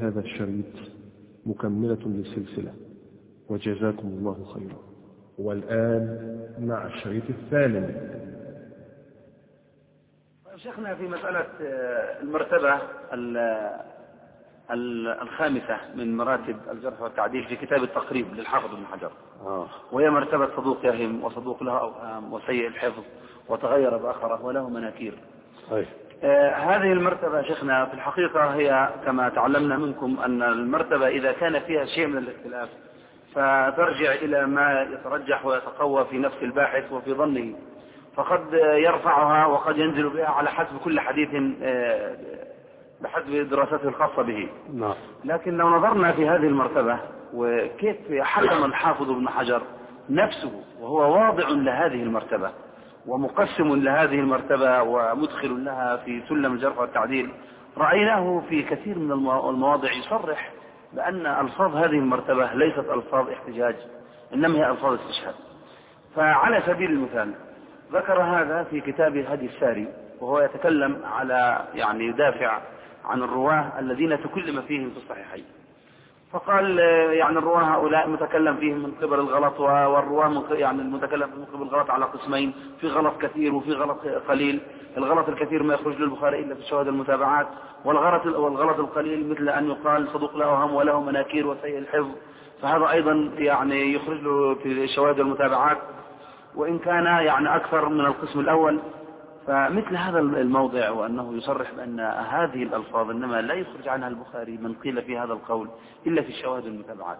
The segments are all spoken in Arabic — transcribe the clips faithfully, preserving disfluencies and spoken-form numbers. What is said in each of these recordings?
هذا الشريط مكملة للسلسلة، وجزاكم الله خيرا. والآن مع الشريط الثامن. شيخنا في مسألة المرتبة الخامسة من مراتب الجرح والتعديل في كتاب التقريب للحافظ ابن حجر، وهي مرتبة صدوق يهم وصدوق له أوهام وسيء الحفظ وتغير بآخره وله مناكير. طيب. آه هذه المرتبة شيخنا في الحقيقة هي كما تعلمنا منكم أن المرتبة إذا كان فيها شيء من الاختلاف فترجع إلى ما يترجح ويتقوى في نفس الباحث وفي ظنه، فقد يرفعها وقد ينزل بها على حسب كل حديث آه بحسب دراسته الخاصة به. نعم. لكن لو نظرنا في هذه المرتبة وكيف حكم الحافظ ابن حجر نفسه وهو واضع لهذه المرتبة ومقسم لهذه المرتبة ومدخل لها في سلم الجرح والتعديل، رأيناه في كثير من المواضع يصرح بأن ألفاظ هذه المرتبة ليست ألفاظ احتجاج، إنما هي ألفاظ استشهاد. فعلى سبيل المثال ذكر هذا في كتاب هدي الساري، وهو يتكلم على يعني يدافع عن الرواه الذين تكلم فيهم في الصحيحين، فقال يعني الرواه هؤلاء متكلم فيهم من قبل الغلط، والرواه يعني المتكلم من قبل الغلط على قسمين، في غلط كثير وفي غلط قليل. الغلط الكثير ما يخرج للبخاري إلا في الشواهد المتابعات، والغلط والغلط القليل مثل أن يقال صدوق له أوهام وله مناكير وسيء الحفظ، فهذا أيضا يعني يخرج له في الشواهد المتابعات وإن كان يعني أكثر من القسم الأول. فمثل هذا الموضع وأنه يصرح بأن هذه الألفاظ إنما لا يخرج عنها البخاري من قيل في هذا القول إلا في الشواهد المتابعات،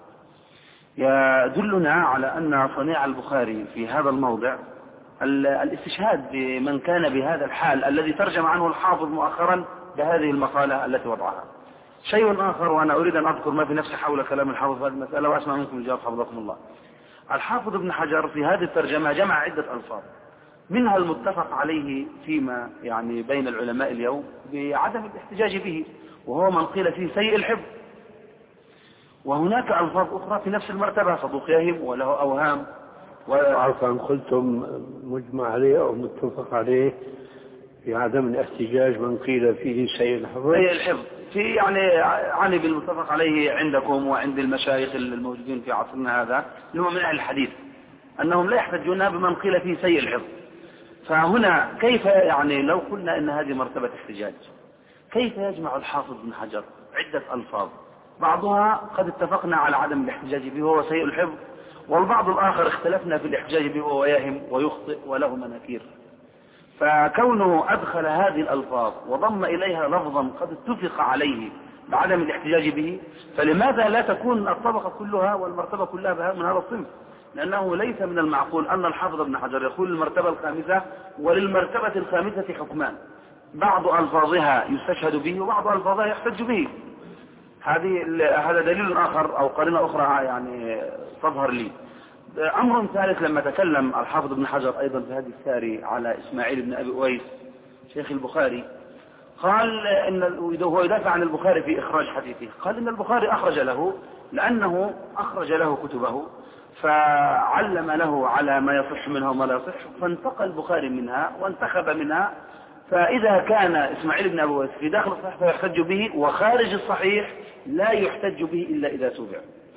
يدلنا على أن صنيع البخاري في هذا الموضع الاستشهاد بمن كان بهذا الحال الذي ترجم عنه الحافظ مؤخرا بهذه المقالة التي وضعها. شيء آخر، وأنا أريد أن أذكر ما في نفسي حول كلام الحافظ في هذه المسألة وأسمع منكم الجواب حفظكم الله. الحافظ ابن حجر في هذه الترجمة جمع عدة ألفاظ، منها المتفق عليه فيما يعني بين العلماء اليوم بعدم الاحتجاج به، وهو من قيل فيه سيء الحفظ. وهناك ألفاظ أخرى في نفس المرتبة، صدوق يهم وله أوهام. وعرفا قلتم مجمع عليه أو متفق عليه في عدم الاحتجاج من قيل فيه سيء الحفظ. سيء الحفظ في يعني عني بالمتفق عليه عندكم وعند المشايخ الموجودين في عصرنا هذا اللي هو من أهل الحديث، أنهم لا يحتجون بمن قيل فيه سيء الحفظ. فهنا كيف يعني لو قلنا إن هذه مرتبة احتجاج، كيف يجمع الحافظ ابن حجر عدة ألفاظ بعضها قد اتفقنا على عدم الاحتجاج به وهو سيء الحفظ، والبعض الآخر اختلفنا في الاحتجاج به وهو يهم ويخطئ وله مناكير. فكونه أدخل هذه الألفاظ وضم إليها لفظا قد اتفق عليه بعدم الاحتجاج به، فلماذا لا تكون الطبقة كلها والمرتبة كلها من هذا الصنف؟ لأنه ليس من المعقول أن الحافظ ابن حجر يقول المرتبة الخامسة وللمرتبة الخامسة حكمان، بعض ألفاظها يستشهد به وبعض ألفاظها يحتج به. هذه هذا دليل آخر أو قرينة أخرى يعني تظهر لي. أمر ثالث، لما تكلم الحافظ ابن حجر أيضا في هذه الساري على إسماعيل بن أبي أويس شيخ البخاري، قال إن هو يدافع عن البخاري في إخراج حديثه، قال إن البخاري أخرج له لأنه أخرج له كتبه فعلم له على ما يصح منها وما لا يصح، فانتقى البخاري منها وانتخب منها. فإذا كان إسماعيل بن أبي أويس في داخل الصحيح فيحتج به، وخارج الصحيح لا يحتج به إلا إذا تبع.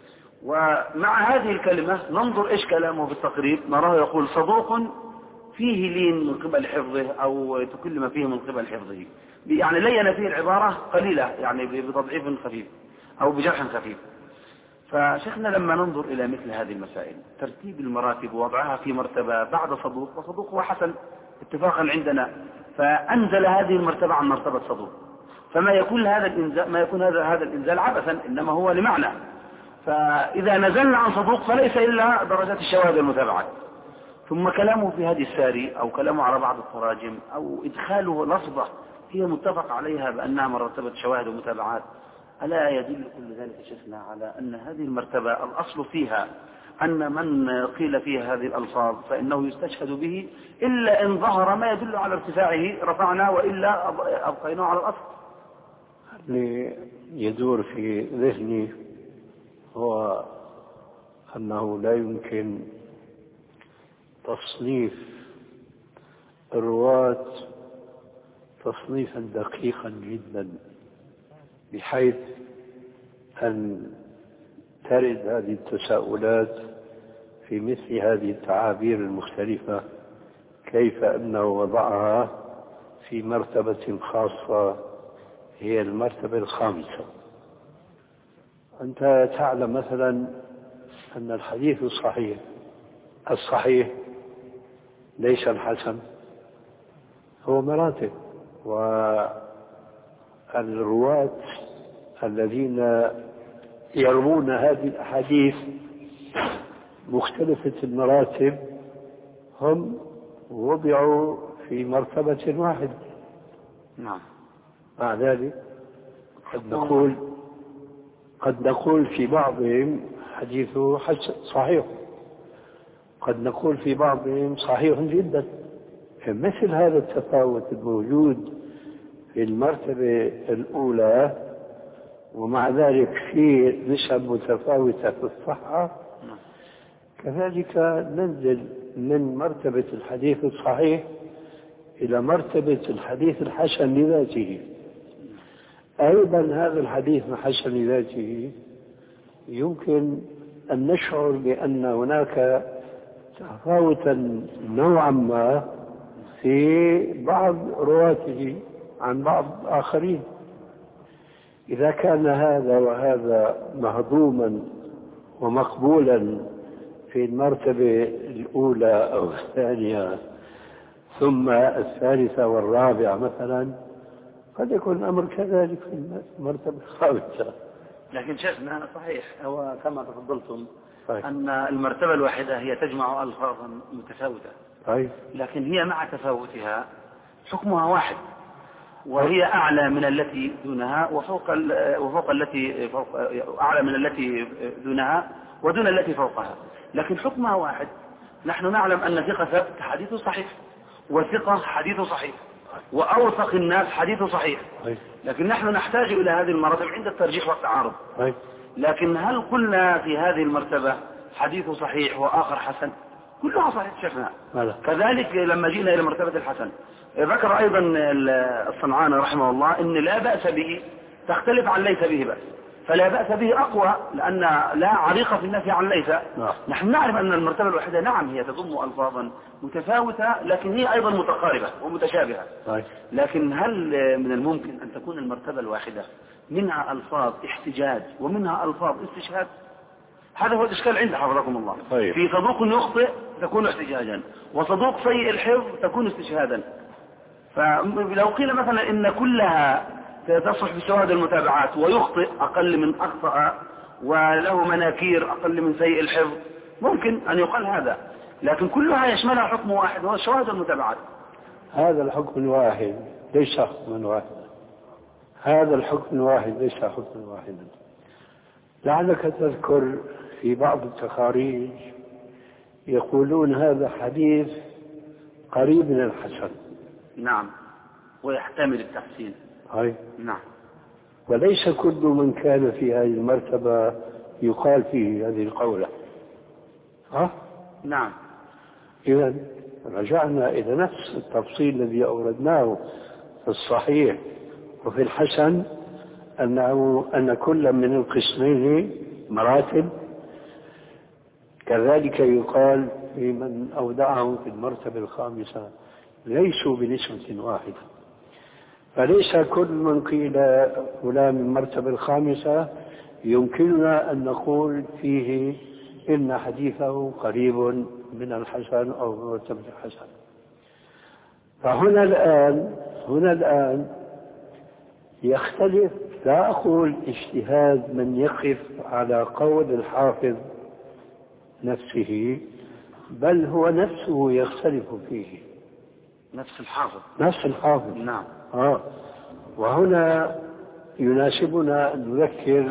ومع هذه الكلمة ننظر إيش كلامه في التقريب، نراه يقول صدوق فيه لين من قبل حفظه أو تكلم فيه من قبل حفظه، يعني لين فيه العبارة قليلة يعني بتضعيف خفيف أو بجرح خفيف. فشيخنا لما ننظر إلى مثل هذه المسائل ترتيب المراتب ووضعها في مرتبة بعد صدوق، وصدوق هو حسن اتفاقا عندنا، فأنزل هذه المرتبة عن مرتبة صدوق، فما يكون هذا الإنزال ما يكون هذا هذا الإنزال عبثا، إنما هو لمعنى. فإذا نزلنا عن صدوق فليس إلا درجات الشواهد والمتابعات. ثم كلامه في هذه الساري أو كلامه على بعض التراجم أو إدخاله لفظة هي متفق عليها بأنها مرتبة شواهد ومتابعات، ألا يدل كل ذلك شيخنا على أن هذه المرتبة الأصل فيها أن من قيل فيها هذه الألفاظ فإنه يستشهد به، إلا إن ظهر ما يدل على ارتفاعه رفعنا، وإلا أبقيناه على الأصل. اللي يدور في ذهني هو أنه لا يمكن تصنيف الرواة تصنيفا دقيقا جدا، بحيث أن ترد هذه التساؤلات في مثل هذه التعابير المختلفة، كيف أنه وضعها في مرتبة خاصة هي المرتبة الخامسة. أنت تعلم مثلا أن الحديث الصحيح الصحيح ليس الحسن، هو مراتب، والرواة الذين يروون هذه الأحاديث مختلفة المراتب هم وضعوا في مرتبة واحدة. نعم. مع ذلك قد نقول قد نقول في بعضهم حديثه حسن صحيح، قد نقول في بعضهم صحيح جدا. مثل هذا التفاوت الموجود في المرتبة الأولى ومع ذلك في نسب متفاوتة في الصحة، كذلك ننزل من مرتبة الحديث الصحيح إلى مرتبة الحديث الحسن لذاته. أيضا هذا الحديث الحسن لذاته يمكن أن نشعر بأن هناك تفاوتا نوعا ما في بعض رواته عن بعض آخرين. إذا كان هذا وهذا مهضوما ومقبولا في المرتبة الأولى أو الثانية ثم الثالثة والرابعة مثلا، قد يكون الأمر كذلك في المرتبة الخامسة. لكن شيخنا صحيح هو كما تفضلتم طيب. أن المرتبة الواحدة هي تجمع ألفاظا متفاوتة، طيب. لكن هي مع تفاوتها حكمها واحد، وهي أعلى من التي دونها وفوق وفوق التي فوق أعلى من التي دونها ودون التي فوقها، لكن حكمها واحد. نحن نعلم أن ثقة ثبت حديثه صحيح، وثقة حديثه صحيح، وأوثق الناس حديثه صحيح. لكن نحن نحتاج إلى هذه المراتب عند الترجيح والتعارض. لكن هل قلنا في هذه المرتبة حديثه صحيح وآخر حسن؟ كلها صحيح شفنا. كذلك لما جئنا إلى مرتبة الحسن ذكر أيضا الصنعاني رحمه الله إن لا بأس به تختلف عن ليس به بأس، فلا بأس به أقوى لأن لا عريقة في النفي عن ليس. نعم. نحن نعرف أن المرتبة الواحدة نعم هي تضم ألفاظا متفاوتة لكن هي أيضا متقاربة ومتشابهة. طيب. لكن هل من الممكن أن تكون المرتبة الواحدة منها ألفاظ احتجاج ومنها ألفاظ استشهاد؟ هذا هو الإشكال عند حفظكم الله. طيب. في صدوق يخطئ تكون احتجاجا، وصدوق سيء الحفظ تكون استشهادا. فلو قيل مثلا إن كلها تصلح بشواهد المتابعات ويخطئ أقل من أخطأ وله مناكير أقل من سيء الحفظ، ممكن أن يقال هذا، لكن كلها يشملها حكم واحد وهو شواهد المتابعات. هذا الحكم الواحد ليس حكما واحدا، هذا الحكم الواحد ليس حكما واحدا. لعلك تذكر في بعض التخاريج يقولون هذا حديث قريب من الحسن. نعم، ويحتمل التحسين. هاي. نعم. وليس كل من كان في هذه المرتبة يقال فيه هذه القولة. ها؟ نعم. إذا رجعنا إلى نفس التفصيل الذي أوردناه في الصحيح وفي الحسن، أنه أن كل من القسمين مراتب. كذلك يقال في من أودعه في المرتبة الخامسة ليسوا بنسبة واحدة. فليس كل من قيل فلان من المرتبة الخامسة يمكننا أن نقول فيه إن حديثه قريب من الحسن أو مرتبة الحسن. فهنا الآن هنا الآن يختلف، لا أقول اجتهاد من يقف على قول الحافظ نفسه، بل هو نفسه يختلف فيه. نفس الحافظ نفس الحافظ. نعم. آه. وهنا يناسبنا أن نذكر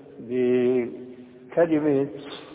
بكلمة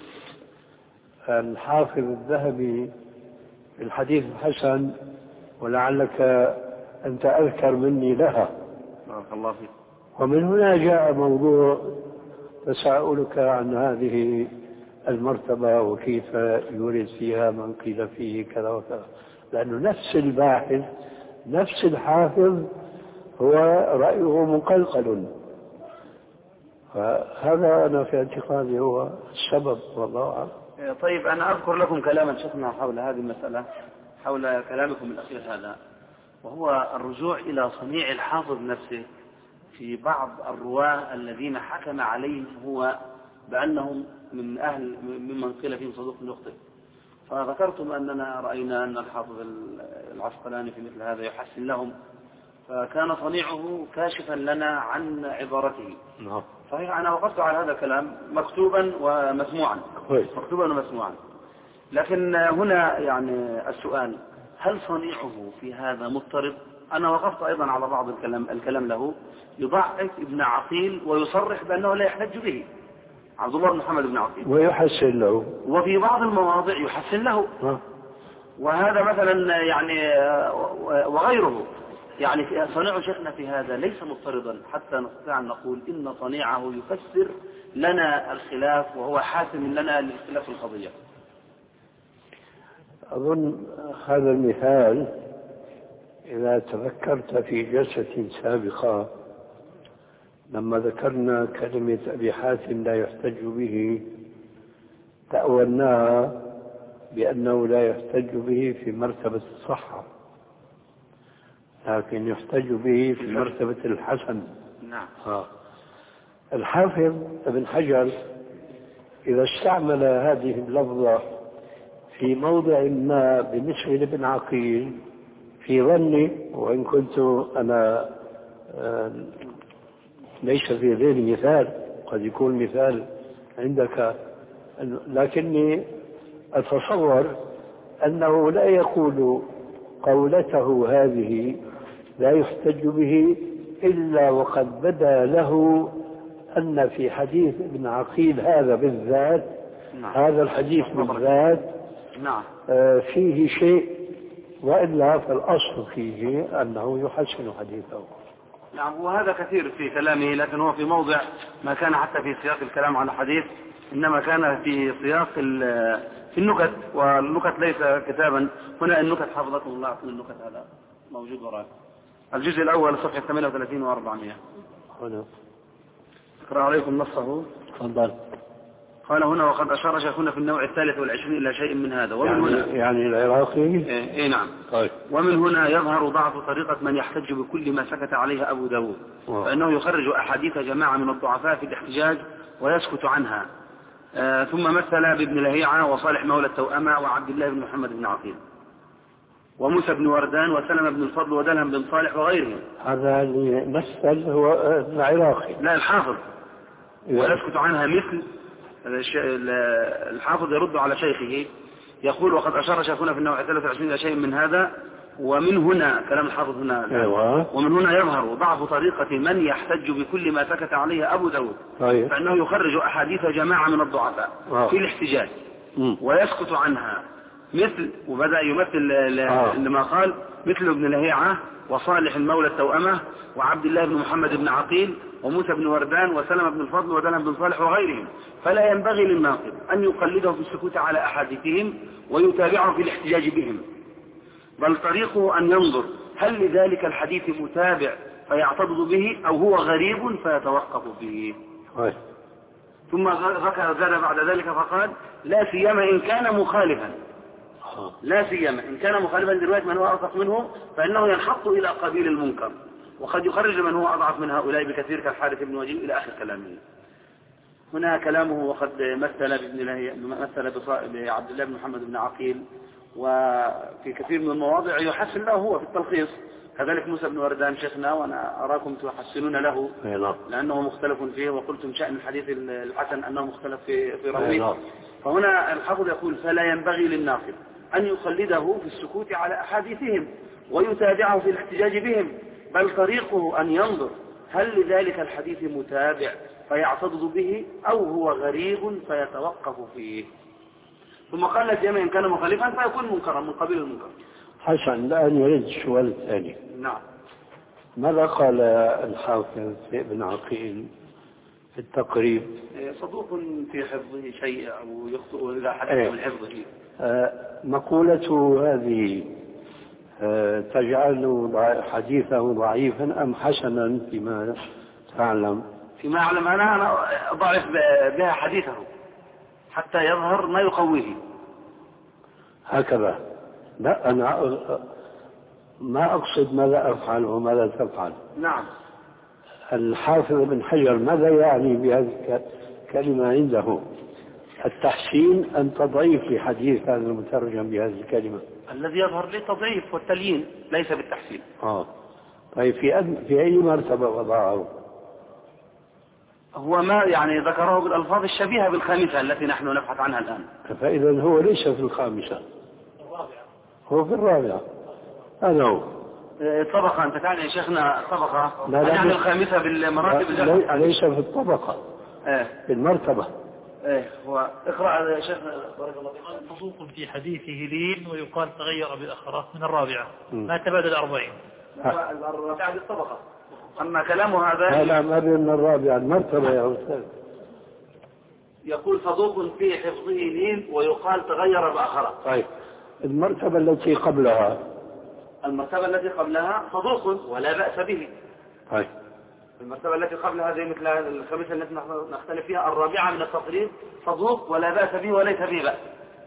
الحافظ الذهبي في الحديث الحسن، ولعلك أنت أذكر مني لها. بارك الله فيك. ومن هنا جاء موضوع تساؤلك عن هذه المرتبة وكيف يورد فيها من قيل فيه كذا وكذا، لأنه نفس الباحث نفس الحافظ هو رأيه مقلقل. فهذا أنا في اعتقادي هو السبب والله أعلم. طيب أنا أذكر لكم كلاما شفنا حول هذه المسألة، حول كلامكم الأخير هذا، وهو الرجوع إلى صنيع الحافظ نفسه في بعض الرواة الذين حكم عليهم هو بأنهم من أهل ممن قيل فيهم صدوق يخطئ. فذكرتم أننا رأينا أن الحافظ العسقلاني في مثل هذا يحسن لهم، فكان صنيعه كاشفا لنا عن عبارته. نعم. صحيح أنا وقفت على هذا الكلام مكتوبا ومسموعا. كويس. مكتوبا ومسموعا. لكن هنا يعني السؤال، هل صنيعه في هذا مضطرب؟ أنا وقفت أيضا على بعض الكلام, الكلام له يضعف ابن عقيل ويصرح بأنه لا يحتج به، عبد الله بن محمد بن عقيل، ويحسن له، وفي بعض المواضع يحسن له. ها. وهذا مثلا يعني وغيره، يعني صنيع شيخنا في هذا ليس مضطردا حتى نستطيع أن نقول إن صنيعه يفسر لنا الخلاف وهو حاسم لنا لاختلاف القضية. أظن هذا المثال إذا تذكرت في جلسة سابقة لما ذكرنا كلمة أبي حاتم لا يحتج به، تأولناها بأنه لا يحتج به في مرتبة الصحة، لكن يحتج به في مرتبة الحسن. نعم. آه. الحافظ ابن حجر إذا استعمل هذه اللفظة في موضع ما بالنسبة لابن عقيل في ظني، وإن كنت أنا آه ليس في ذهني مثال، قد يكون مثال عندك، لكني أتصور أنه لا يقول قولته هذه لا يحتج به إلا وقد بدا له أن في حديث ابن عقيل هذا بالذات، نعم. هذا الحديث بالذات نعم. آه فيه شيء، وإلا فالأصل فيه أنه يحسن حديثه. نعم. وهذا كثير في كلامه، لكن هو في موضع ما كان حتى في سياق الكلام على حديث، إنما كان في سياق في النكت، والنكت ليس كتابا. هنا النكت حفظكم الله، أعطنا النكت هذا موجود وراك، الجزء الأول صفحة ثمانية وثلاثين وأربعمائة. هنا أقرأ عليكم نصه. تفضل. قال هنا: وقد أشار شيخنا في النوع الثالث والعشرين إلى شيء من هذا. ومن يعني, هنا يعني العراقي. إيه, إيه نعم. طيب. ومن هنا يظهر ضعف طريقة من يحتج بكل ما سكت عليه أبو داود، فإنه يخرج أحاديث جماعة من الضعفاء في الاحتجاج ويسكت عنها. آه ثم مثل بابن لهيعة وصالح مولى التوأمة وعبد الله بن محمد بن عقيل وموسى بن وردان وسلم بن الفضل ودلهم بن صالح وغيرهم. هذا اللي مثل هو العراقي. لا، الحافظ. ويسكت عنها مثل الحافظ يرد على شيخه يقول: وقد أشار شيخنا في النوع الثالث والعشرين إلى شيء من هذا. ومن هنا كلام الحافظ هنا. أيوة. ومن هنا يظهر ضعف طريقة من يحتج بكل ما سكت عليه أبو داود. طيب. فإنه يخرج أحاديث جماعة من الضعفاء أوه. في الاحتجاج م. ويسكت عنها مثل، وبدأ يمثل أوه. لما قال مثل ابن لهيعة وصالح المولى التوأمة وعبد الله بن محمد بن عقيل وموسى بن وردان وسلم بن الفضل ودلهم بن صالح وغيرهم. فلا ينبغي للناقد أن يقلده في السكوت على أحاديثهم ويتابعه في الاحتجاج بهم، بل طريقه أن ينظر هل لذلك الحديث متابع فيعتضد به أو هو غريب فيتوقف به. طيب. ثم ذكر زاد بعد ذلك فقال: لا سيما إن كان مخالفا. لا سيما إن كان مخالفا لرواية من هو أوثق منه، فإنه ينحط إلى قبيل المنكر، وقد يخرج من هو أضعف من هؤلاء بكثير كالحارث بن وجيل إلى آخر كلامه. هنا كلامه: وقد مثل بابن لهيعة مثل بعبد الله بن محمد بن عقيل، وفي كثير من المواضع يحسن له هو في التلخيص. كذلك موسى بن وردان شيخنا، وأنا أراكم تحسنون له لأنه مختلف فيه، وقلتم شأن الحديث الحسن أنه مختلف في في رويه. فهنا الحافظ يقول: فلا ينبغي للناقد أن يقلده في السكوت على أحاديثهم ويتابعه في الاحتجاج بهم، بل طريقه أن ينظر هل لذلك الحديث متابع فيعتضد به أو هو غريب فيتوقف فيه. ثم قال: لا سيما إن كان مخالفا فيكون منكرا من قبيل المنكر. حسن، الآن يريد السؤال الثاني. نعم. ماذا قال الحافظ ابن عقيل في التقريب؟ صدوق في حفظه شيء أو يخطئ إذا حدث من حفظه. آه مقولته هذه آه تجعل حديثه ضعيفا أم حسنا فيما تعلم فيما أعلم أنا أنا أضعف بها حديثه حتى يظهر ما يقويه. هكذا. لا أنا ما أقصد ماذا أفعل وماذا تفعل. نعم. الحافظ بن حجر ماذا يعني بهذه الكلمة عنده؟ التحسين أم تضعيف لحديث هذا المترجم بهذه الكلمة؟ الذي يظهر لي تضعيف والتليين ليس بالتحسين. آه. طيب في أد... في أي مرتبة وضعه؟ هو ما يعني ذكره بالألفاظ الشبيهة بالخامسة التي نحن نبحث عنها الآن. فإذا هو ليس في الخامسة، الرابعة. هو في الرابعة. هذا هو. الطبقة أنت تعني يا شيخنا الطبقة لا لا يعني الخامسة بالمراتب. لا ليس في الطبقة. إيه. في المرتبة. إيه هو اقرأ يا شيخنا بارك الله فيك. صدوق في حديثه لين ويقال تغير بأخره من الرابعة ما تبادل أربعين. الرابعة بالطبقة. أما كلامه هذا لا لا ما بين الرابعة المرتبة يا أستاذ. يقول صدوق في حفظه لين ويقال تغير بأخره. طيب المرتبة التي قبلها. المرتبة التي قبلها صدوق ولا بأس به. طيب المرتبة التي قبلها هذه مثل الخمسة التي نختلف فيها. الرابعة من التقريب صدوق ولا بأس به وليس به بأس.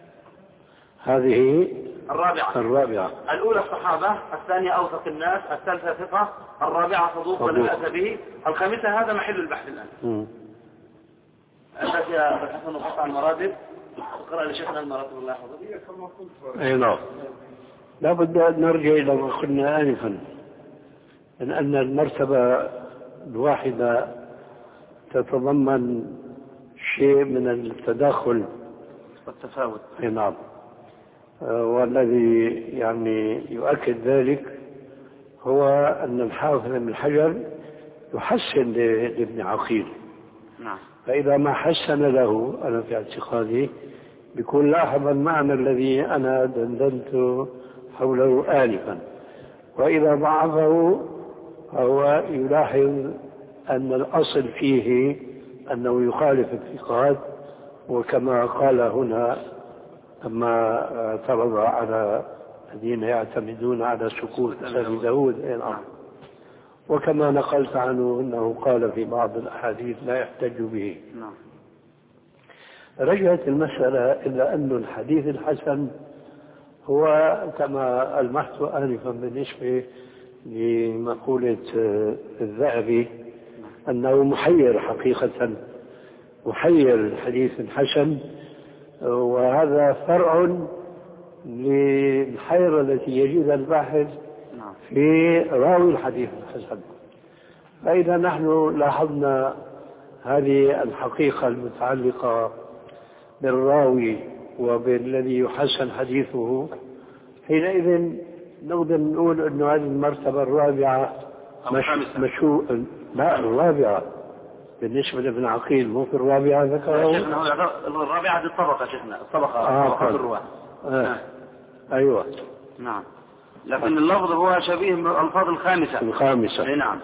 هذه الرابعة. الرابعة. الأولى الصحابة، الثانية أوثق الناس، الثالثة ثقة، الرابعة صدوق ولا بأس به، الخامسة هذا محل البحث الآن. أنت يا حسن نقطع المراتب اقرأ لشيخنا المراتب الله يحفظه. أي نعم. لابد أن نرجع إلى ما قلنا آنفا من أن المرتبة الواحدة تتضمن شيء من التداخل والتفاوت. أي نعم. والذي يعني يؤكد ذلك هو أن الحافظ بن حجر يحسن لابن عقيل. نعم. فإذا ما حسن له أنا في اعتقادي بيكون لاحظ المعنى الذي أنا دندنت حوله آنفا، وإذا ضعفه هو يلاحظ أن الأصل فيه أنه يخالف الثقات، وكما قال هنا لما اعترض على الذين يعتمدون على سكوت أبي داود، وكما نقلت عنه أنه قال في بعض الأحاديث لا يحتج به. رجعت المسألة إلى أن الحديث الحسن هو كما ألمحت آنفا بالنسبة لمقولة الذهبي أنه محير حقيقة، محير الحديث الحسن، وهذا فرع للحيرة التي يجدها الباحث في راوي الحديث الحسن. فإذا نحن لاحظنا هذه الحقيقة المتعلقة بالراوي وبالذي يحسن حديثه، حينئذ نقدر نقول أن هذه المرتبة الرابعة مش مشو لا الرابعة بالنسبة لابن عقيل، مو في الرابعة ذكره. الرابعة دي الطبقة شيخنا، الطبقة آه طبقة الرواة. آه. أيوة نعم. لكن اللفظ هو شبيه بالألفاظ الخامسة. الخامسة. نعم.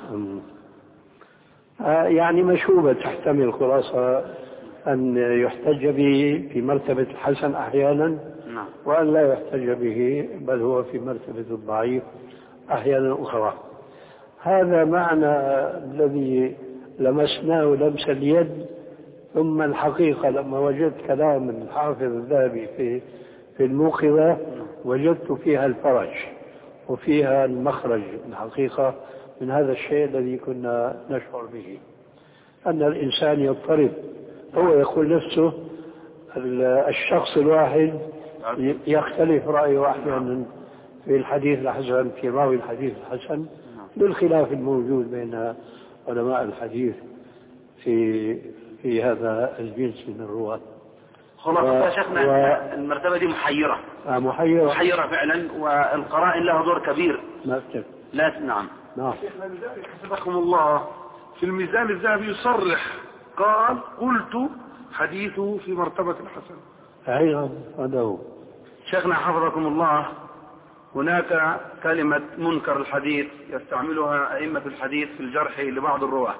آه يعني مشوبة تحتمل خلاصة أن يحتج به في مرتبة الحسن أحيانا، نعم. وأن لا يحتج به بل هو في مرتبة الضعيف أحيانا أخرى. هذا معنى الذي لمسناه لمس اليد. ثم الحقيقة لما وجدت كلام الحافظ الذهبي في في الموقظة وجدت فيها الفرج وفيها المخرج الحقيقة من هذا الشيء الذي كنا نشعر به، أن الإنسان يضطرب. هو يقول نفسه الشخص الواحد يختلف رأيه أحيانا في الحديث الحسن، في راوي الحديث الحسن، للخلاف الموجود بين علماء الحديث في في هذا الجنس من الرواة. خلاص يا شيخنا و... المرتبة دي محيرة. آه محيرة. محيرة فعلا، والقرائن لها دور كبير. ما أفتك. لا نعم. نعم. شيخنا لذلك حفظكم الله في الميزان الذهبي يصرح قال قلت حديثه في مرتبة الحسن. أيضا هذا هو. شيخنا حفظكم الله، هناك كلمة منكر الحديث يستعملها أئمة الحديث في الجرح لبعض الرواة،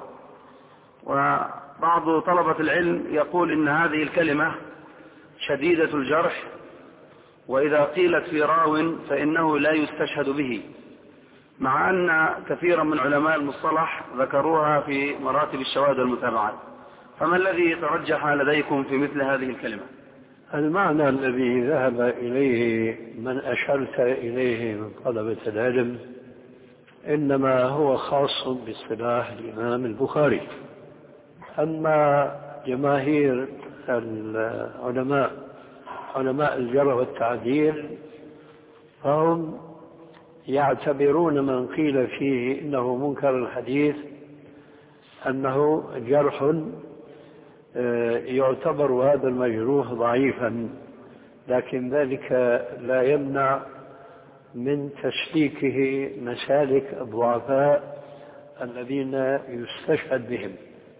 وبعض طلبة العلم يقول إن هذه الكلمة شديدة الجرح، وإذا قيلت في راو فإنه لا يستشهد به، مع أن كثيرا من علماء المصطلح ذكروها في مراتب الشواذ والمتابعات، فما الذي ترجح لديكم في مثل هذه الكلمة؟ المعنى الذي ذهب إليه من أشرت إليه من طلبة العلم إنما هو خاص باصطلاح الإمام البخاري. أما جماهير العلماء علماء الجرح والتعديل فهم يعتبرون من قيل فيه إنه منكر الحديث أنه جرح يعتبر هذا المجروح ضعيفا، لكن ذلك لا يمنع من تسليكه مسالك الضعفاء الذين يستشهد بهم.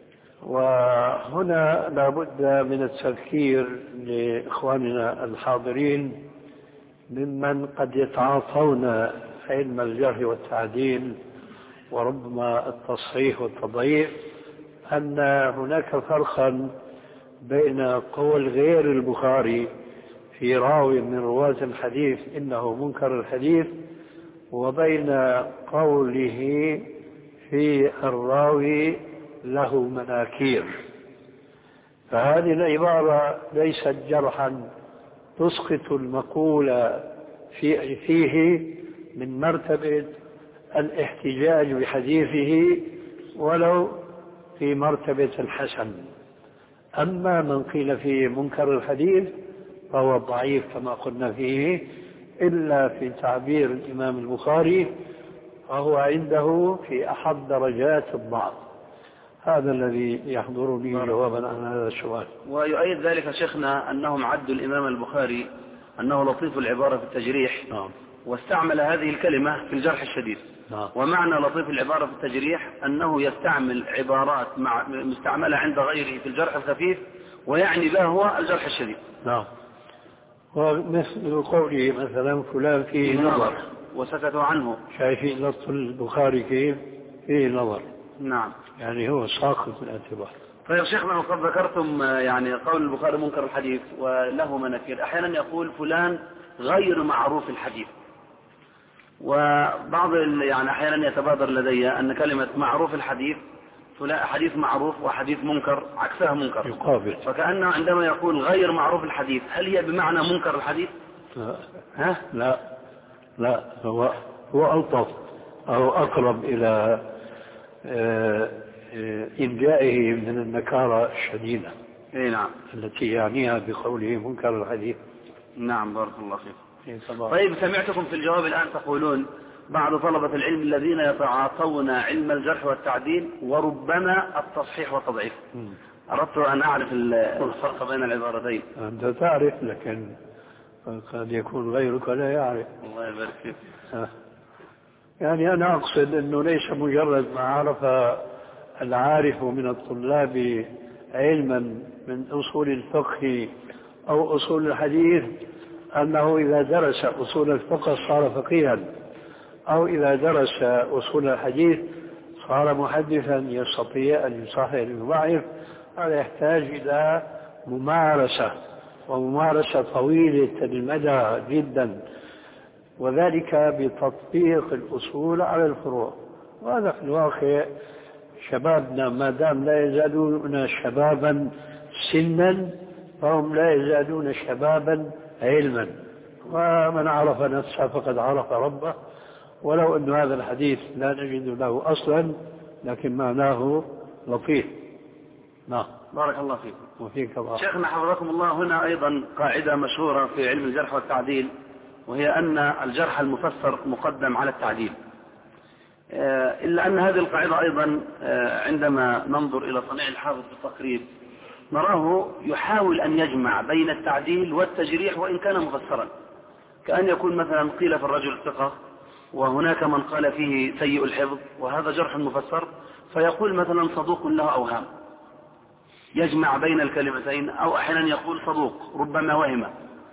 وهنا لا بد من التذكير لإخواننا الحاضرين ممن قد يتعاطون علم الجرح والتعديل وربما التصحيح والتضعيف أن هناك فرقا بين قول غير البخاري في راوي من رواة الحديث إنه منكر الحديث وبين قوله في الراوي له مناكير. فهذه العبارة ليست جرحا تسقط المقول في فيه من مرتبة الاحتجاج بحديثه ولو في مرتبة الحسن. أما من قيل فيه منكر الحديث فهو ضعيف كما قلنا فيه، إلا في تعبير الإمام البخاري فهو عنده في أحد درجات الضعف. هذا الذي يحضرني جوابا عن هذا السؤال. ويؤيد ذلك شيخنا أنهم عدوا الإمام البخاري أنه لطيف العبارة في التجريح، نعم. واستعمل هذه الكلمة في الجرح الشديد، نعم. ومعنى لطيف العبارة في التجريح أنه يستعمل عبارات مع مستعملة عند غيره في الجرح الخفيف ويعني به هو الجرح الشديد، نعم. ومثل قوله مثلا فلان فيه نظر وسكتوا عنه، شايفين لطف البخاري كيف فيه نظر، نعم، يعني هو ساقط الاعتبار. طيب شيخنا، وقد ذكرتم يعني قول البخاري منكر الحديث وله مناكير، أحيانا يقول فلان غير معروف الحديث، وبعض يعني أحيانا يتبادر لدي أن كلمة معروف الحديث حديث معروف وحديث منكر عكسها منكر يقابل، فكأنه عندما يقول غير معروف الحديث هل هي بمعنى منكر الحديث؟ لا ها؟ لا لا هو هو ألطف أو أقرب إلى إنجائه من النكارة الشديدة، اي نعم، التي يعنيها بقوله منكر الحديث. نعم، بارك الله فيكم. طيب سمعتكم في الجواب الآن تقولون بعض طلبة العلم الذين يتعاطون علم الجرح والتعديل وربما التصحيح والتضعيف. أردت أن أعرف الفرق بين العبارتين. أنت تعرف، لكن قد يكون غيرك لا يعرف. الله يبارك فيك. يعني أنا أقصد أنه ليس مجرد ما عرف العارف من الطلاب علما من أصول الفقه أو أصول الحديث أنه إذا درس أصول الفقه صار فقيها، أو إذا درس أصول الحديث صار محدثا يستطيع أن يصحح ويضعف. هذا يحتاج إلى ممارسة، وممارسة طويلة المدى جدا، وذلك بتطبيق الأصول على الفروع. وهذا في الواقع شبابنا ما دام لا يزالون شبابا سنا فهم لا يزالون شبابا علما، ومن عرف نفسه فقد عرف ربه، ولو أن هذا الحديث لا نجد له أصلا لكن معناه لطيف. نعم، بارك الله فيكم. وفيك الله. شيخنا حفظكم الله، هنا أيضا قاعدة مشهورة في علم الجرح والتعديل، وهي أن الجرح المفسر مقدم على التعديل، إلا أن هذه القاعدة أيضا عندما ننظر إلى صنيع الحافظ في التقريب نراه يحاول أن يجمع بين التعديل والتجريح وإن كان مفسرا، كأن يكون مثلا قيل في الرجل ثقة وهناك من قال فيه سيء الحفظ وهذا جرح مفسر، فيقول مثلا صدوق له أوهام، يجمع بين الكلمتين، أو أحيانا يقول صدوق ربما وهم.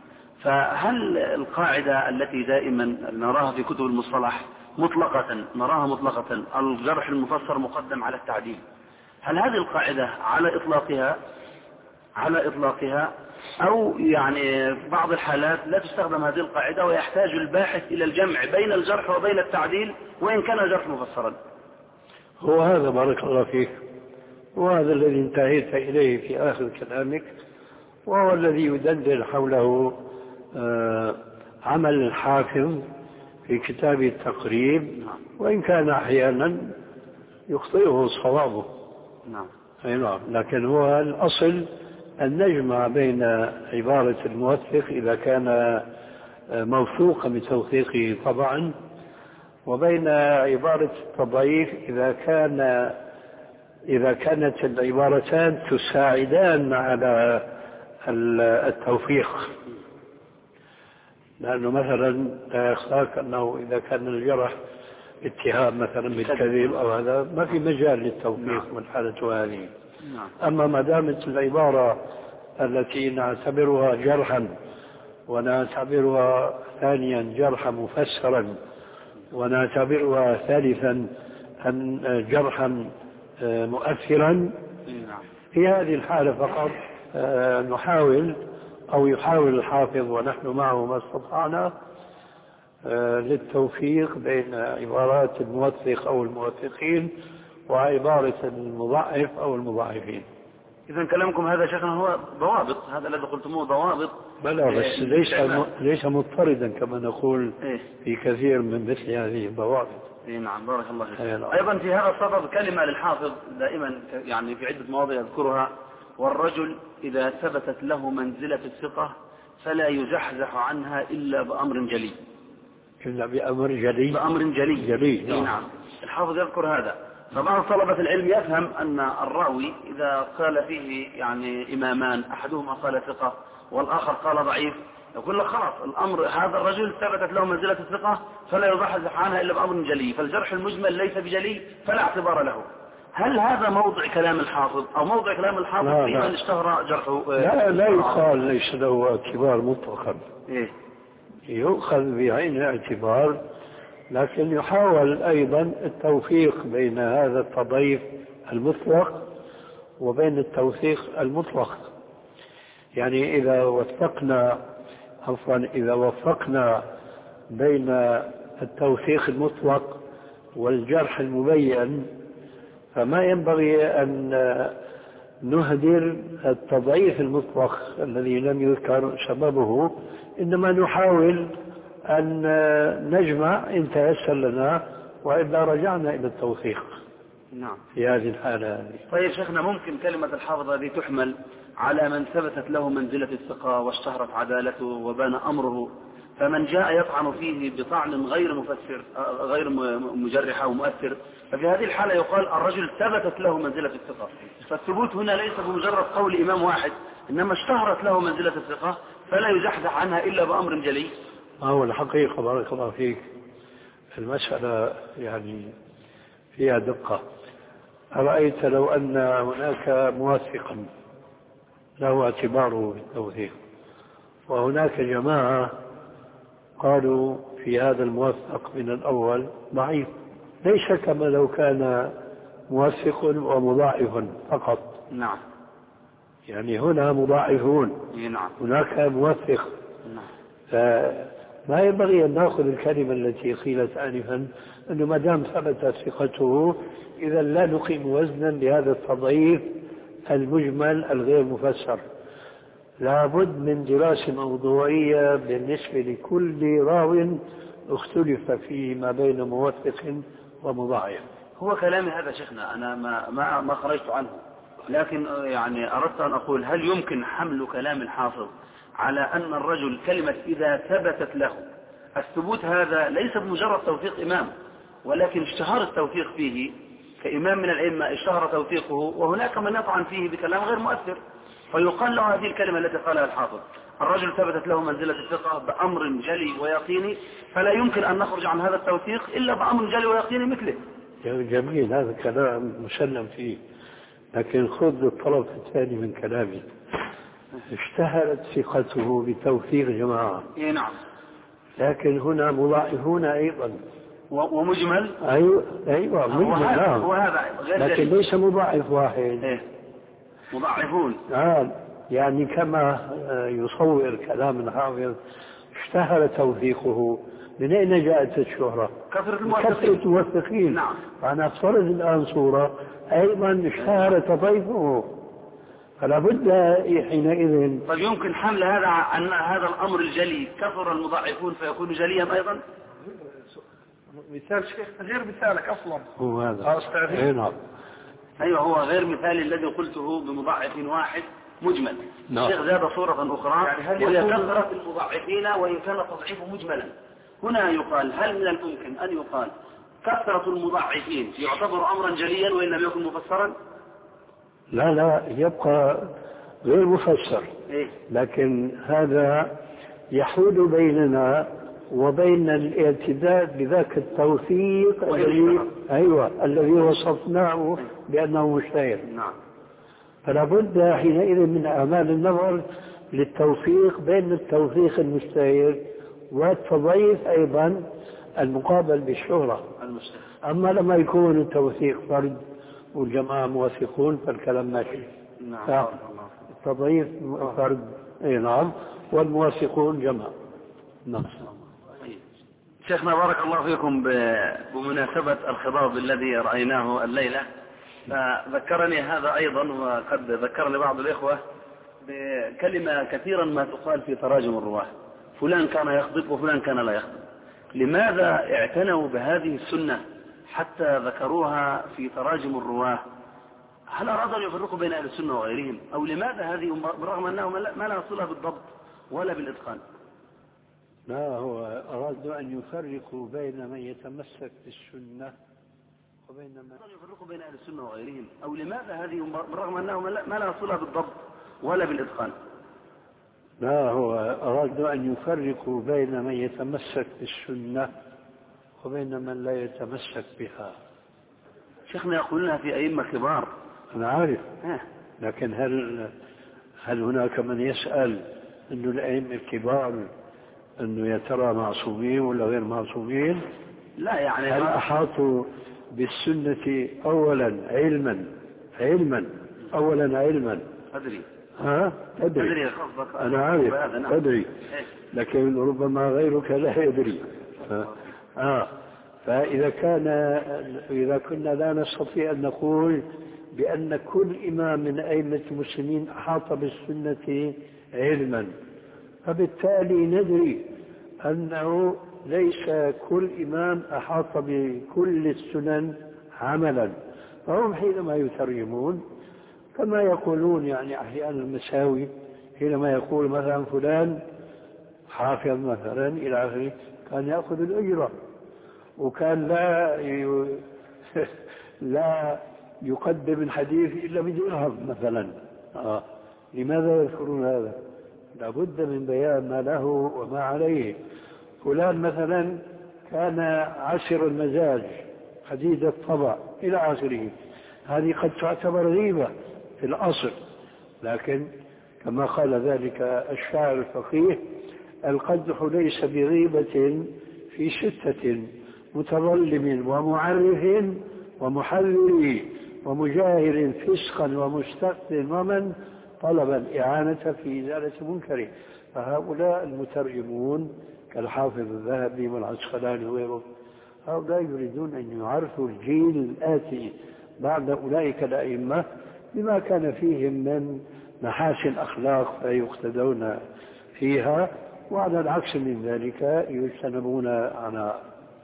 فهل القاعدة التي دائما نراها في كتب المصطلح مطلقة نراها مطلقة الجرح المفسر مقدم على التعديل، هل هذه القاعدة على إطلاقها على إطلاقها، أو يعني في بعض الحالات لا تستخدم هذه القاعدة ويحتاج الباحث إلى الجمع بين الجرح وبين التعديل وإن كان الجرح مفسرا. هو هذا بارك الله فيك، وهذا الذي انتهيت إليه في آخر كلامك، وهو الذي يدندن حوله آه عمل الحافظ في كتاب التقريب، وإن كان أحيانا يخطئه صوابه. نعم. أي نعم، لكن هو الأصل أن نجمع بين عبارة الموثق إذا كان موثوقا بتوثيقه طبعا، وبين عبارة التضعيف إذا كان إذا كانت العبارتان تساعدان على التوفيق. لأنه مثلا لا يخفاك أنه إذا كان الجرح اتهام مثلا بالكذب أو هذا ما في مجال للتوفيق من حالته هذه. أما ما دامت العبارة التي نعتبرها جرحا ونعتبرها ثانيا جرحا مفسرا ونعتبرها ثالثا أن جرحا مؤثرا، في هذه الحالة فقط نحاول أو يحاول الحافظ ونحن معه ما استطعنا للتوفيق بين عبارات الموثق أو الموثقين وعبارة المضعف أو المضاعفين. إذا كلامكم هذا شيخنا هو ضوابط، هذا الذي قلتموه ضوابط. بلى بس ليس ليس مضطردا كما نقول في كثير من مثل هذه الضوابط. نعم بارك الله فيك. أيضا في هذا الصدد كلمة للحافظ دائما يعني في عدة مواضع يذكرها: والرجل إذا ثبتت له منزلة الثقة فلا يزحزح عنها إلا بأمر جلي. إلا بأمر جلي. بأمر جلي. جلي. نعم. الحافظ يذكر هذا. فبعض طلبة العلم يفهم أن الراوي إذا قال فيه يعني إمامان أحدهما قال ثقة والآخر قال ضعيف، يقول لك خلاص الأمر هذا الرجل ثبتت له منزلة الثقة فلا يزحزح عنها إلا بأمر جلي، فالجرح المجمل ليس بجلي فلا اعتبار له. هل هذا موضع كلام الحافظ أو موضع كلام الحافظ في من اشتهر جرحه؟ لا لا يقال ليس له اعتبار مطلقا. إيه؟ يؤخذ بعين الاعتبار، لكن يحاول أيضا التوفيق بين هذا التضعيف المطلق وبين التوثيق المطلق. يعني إذا وفقنا عفوا إذا وفقنا بين التوثيق المطلق والجرح المبين فما ينبغي أن نهدر التضعيف المطلق الذي لم يذكر سببه، إنما نحاول أن نجمع إن تيسر لنا، وإلا رجعنا إلى التوثيق. نعم. في هذه الحالة هذه. طيب شيخنا، ممكن كلمة الحافظ هذه تحمل على من ثبتت له منزلة الثقة واشتهرت عدالته وبان أمره، فمن جاء يطعن فيه بطعن غير مفسر غير مجرح أو مؤثر، ففي هذه الحالة يقال الرجل ثبتت له منزلة الثقة. فالثبوت هنا ليس بمجرد قول إمام واحد، إنما اشتهرت له منزلة الثقة فلا يزحزح عنها إلا بأمر جلي. ما هو الحقيقة بارك الله فيك المسألة يعني فيها دقة. أرأيت لو أن هناك موثقا له اعتباره بالتوثيق وهناك جماعة قالوا في هذا الموثق من الأول ضعيف، ليس كما لو كان موثق ومضاعف فقط. نعم. يعني هنا مضاعفون. نعم. هناك موثق. نعم. فما ينبغي أن نأخذ الكلمة التي قيلت آنفا أنه ما دام ثبتت ثقته إذا لا نقيم وزنا لهذا التضعيف المجمل الغير مفسر. لابد من دراسة موضوعية بالنسبة لكل راو اختلف فيه ما بين موثق ومضاعف. هو كلامي هذا شيخنا أنا ما ما ما خرجت عنه، لكن يعني أردت أن أقول هل يمكن حمل كلام الحافظ على أن الرجل كلمة إذا ثبتت له الثبوت هذا ليس بمجرد توثيق إمام، ولكن اشتهر التوثيق فيه كإمام من الأئمة اشتهر توثيقه، وهناك من يطعن فيه بكلام غير مؤثر، فيقال له هذه الكلمة التي قالها الحافظ الرجل ثبتت له منزلة الثقة بأمر جلي ويقيني، فلا يمكن أن نخرج عن هذا التوثيق إلا بأمر جلي ويقيني مثله. جميل، هذا كلام مسلم فيه، لكن خذ الطرف الثاني من كلامي. اشتهرت ثقته بتوثيق جماعة. إيه نعم. لكن هنا مضاعفون أيضا. ومجمل. أيوة أيوة مجمل. نعم. وهذا غير لكن جلي. ليس مضاعف واحد. إيه. مضاعفون. آه. يعني كما يصور كلام الحافظ اشتهر توثيقه، من أين جاءت الشهرة؟ كثرة الموثقين. كثرة الموثقين. نعم. فأنا أفترض الآن صورة أيضا اشتهر تضيفه، فلا بد حينئذ. طيب يمكن حمل هذا عن هذا الأمر الجلي، كثر المضاعفون فيكون جليا أيضا؟ مثال شيخ غير مثالك أصلا. هو هذا. أي نعم. أيوة هو غير مثال الذي قلته بمضاعف واحد مجمل. نعم. الشيخ زاد صورة أخرى يعني وهي كثرة المضاعفين وإن كان التضعيف مجملا. هنا يقال هل من الممكن أن يقال كثرة المضاعفين يعتبر أمرا جليا وإن لم يكن مفسرا؟ لا لا يبقى غير مفسر. إيه؟ لكن هذا يحول بيننا وبين الاعتداء بذاك التوثيق الذي أيوة الذي وصفناه بأنه مشتهر. نعم. فلا بد حينئذ من أعمال النظر للتوثيق بين التوثيق المشتهر والتضعيف أيضا المقابل بالشهرة. المشتهر. أما لما يكون التوثيق فرد والجماعة موثقون فالكلام ماشي. نعم. التضعيف فرد اي نعم والموثقون جماعة. نعم. شيخنا بارك الله فيكم بمناسبة الخضاب الذي رأيناه الليلة، فذكرني هذا أيضا وقد ذكرني بعض الإخوة بكلمة كثيرا ما تقال في تراجم الرواه، فلان كان يخطب وفلان كان لا يخطب. لماذا اعتنوا بهذه السنة حتى ذكروها في تراجم الرواه؟ هل أرادوا أن يفرقوا بين أهل السنة وغيرهم، أو لماذا هذه برغم أنه ما لا يصلها بالضبط ولا بالإتقان؟ لا هو أرادوا أن يفرقوا بين من يتمسك بالسنة وبين من يفرقوا بين أهل السنة وغيرهم، أو لماذا هذه برغم أنه ما لا يصلها بالضبط ولا بالإتقان؟ لا هو أرادوا أن يفرقوا بين من يتمسك بالسنة وبين من لا يتمسك بها. شيخنا يقولونها في أئمة كبار. أنا عارف. اه. لكن هل هل هناك من يسأل أنه الأئمة الكبار أنه يا ترى معصومين ولا غير معصومين؟ لا يعني هل أحاطوا بالسنة أولا علما علما أولا علما؟ أدري. ها أدري. أدري أنا عارف أدري. لكن ربما غيرك لا يدري. آه فإذا كان إذا كنا لا نستطيع أن نقول بأن كل إمام من أئمة المسلمين أحاط بالسنة علما، فبالتالي ندري أنه ليس كل إمام أحاط بكل السنن عملا. فهم حينما يترجمون كما يقولون يعني أحيانا المساوي حينما يقول مثلا فلان حافظ مثلا إلى آخره كان يأخذ الأجرة وكان لا ي... لا يقدم الحديث إلا بدرهم مثلا. آه. لماذا يذكرون هذا؟ لابد من بيان ما له وما عليه. فلان مثلا كان عسر المزاج حديد الطبع إلى آخره، هذه قد تعتبر غيبة في الأصل، لكن كما قال ذلك الشاعر الفقيه القدح ليس بغيبة في ستة متظلم ومعرف ومحرر ومجاهر فسقا ومستقل ومن طلب الإعانة في إزالة منكره. فهؤلاء المترجمون كالحافظ الذهبي والعسقلاني وغيره هؤلاء يريدون أن يعرفوا الجيل الآتي بعد أولئك الأئمة بما كان فيهم من محاسن أخلاق فيقتدون فيها، وعلى العكس من ذلك يجتنبون عنها.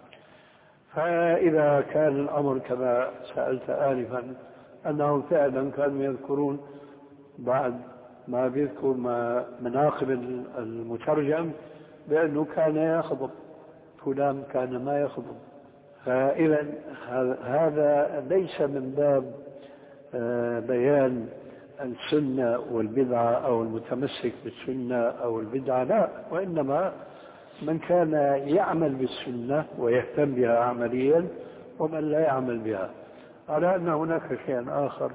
فإذا كان الأمر كما سألت آنفا أنهم فعلا كانوا يذكرون بعد ما بيذكر ما مناقب المترجم بأنه كان يخطب فلان كان ما يخطب، فإذا هذا ليس من باب بيان السنة والبدعة أو المتمسك بالسنة أو البدعة، لا، وإنما من كان يعمل بالسنة ويهتم بها عمليا ومن لا يعمل بها. على أن هناك شيء آخر،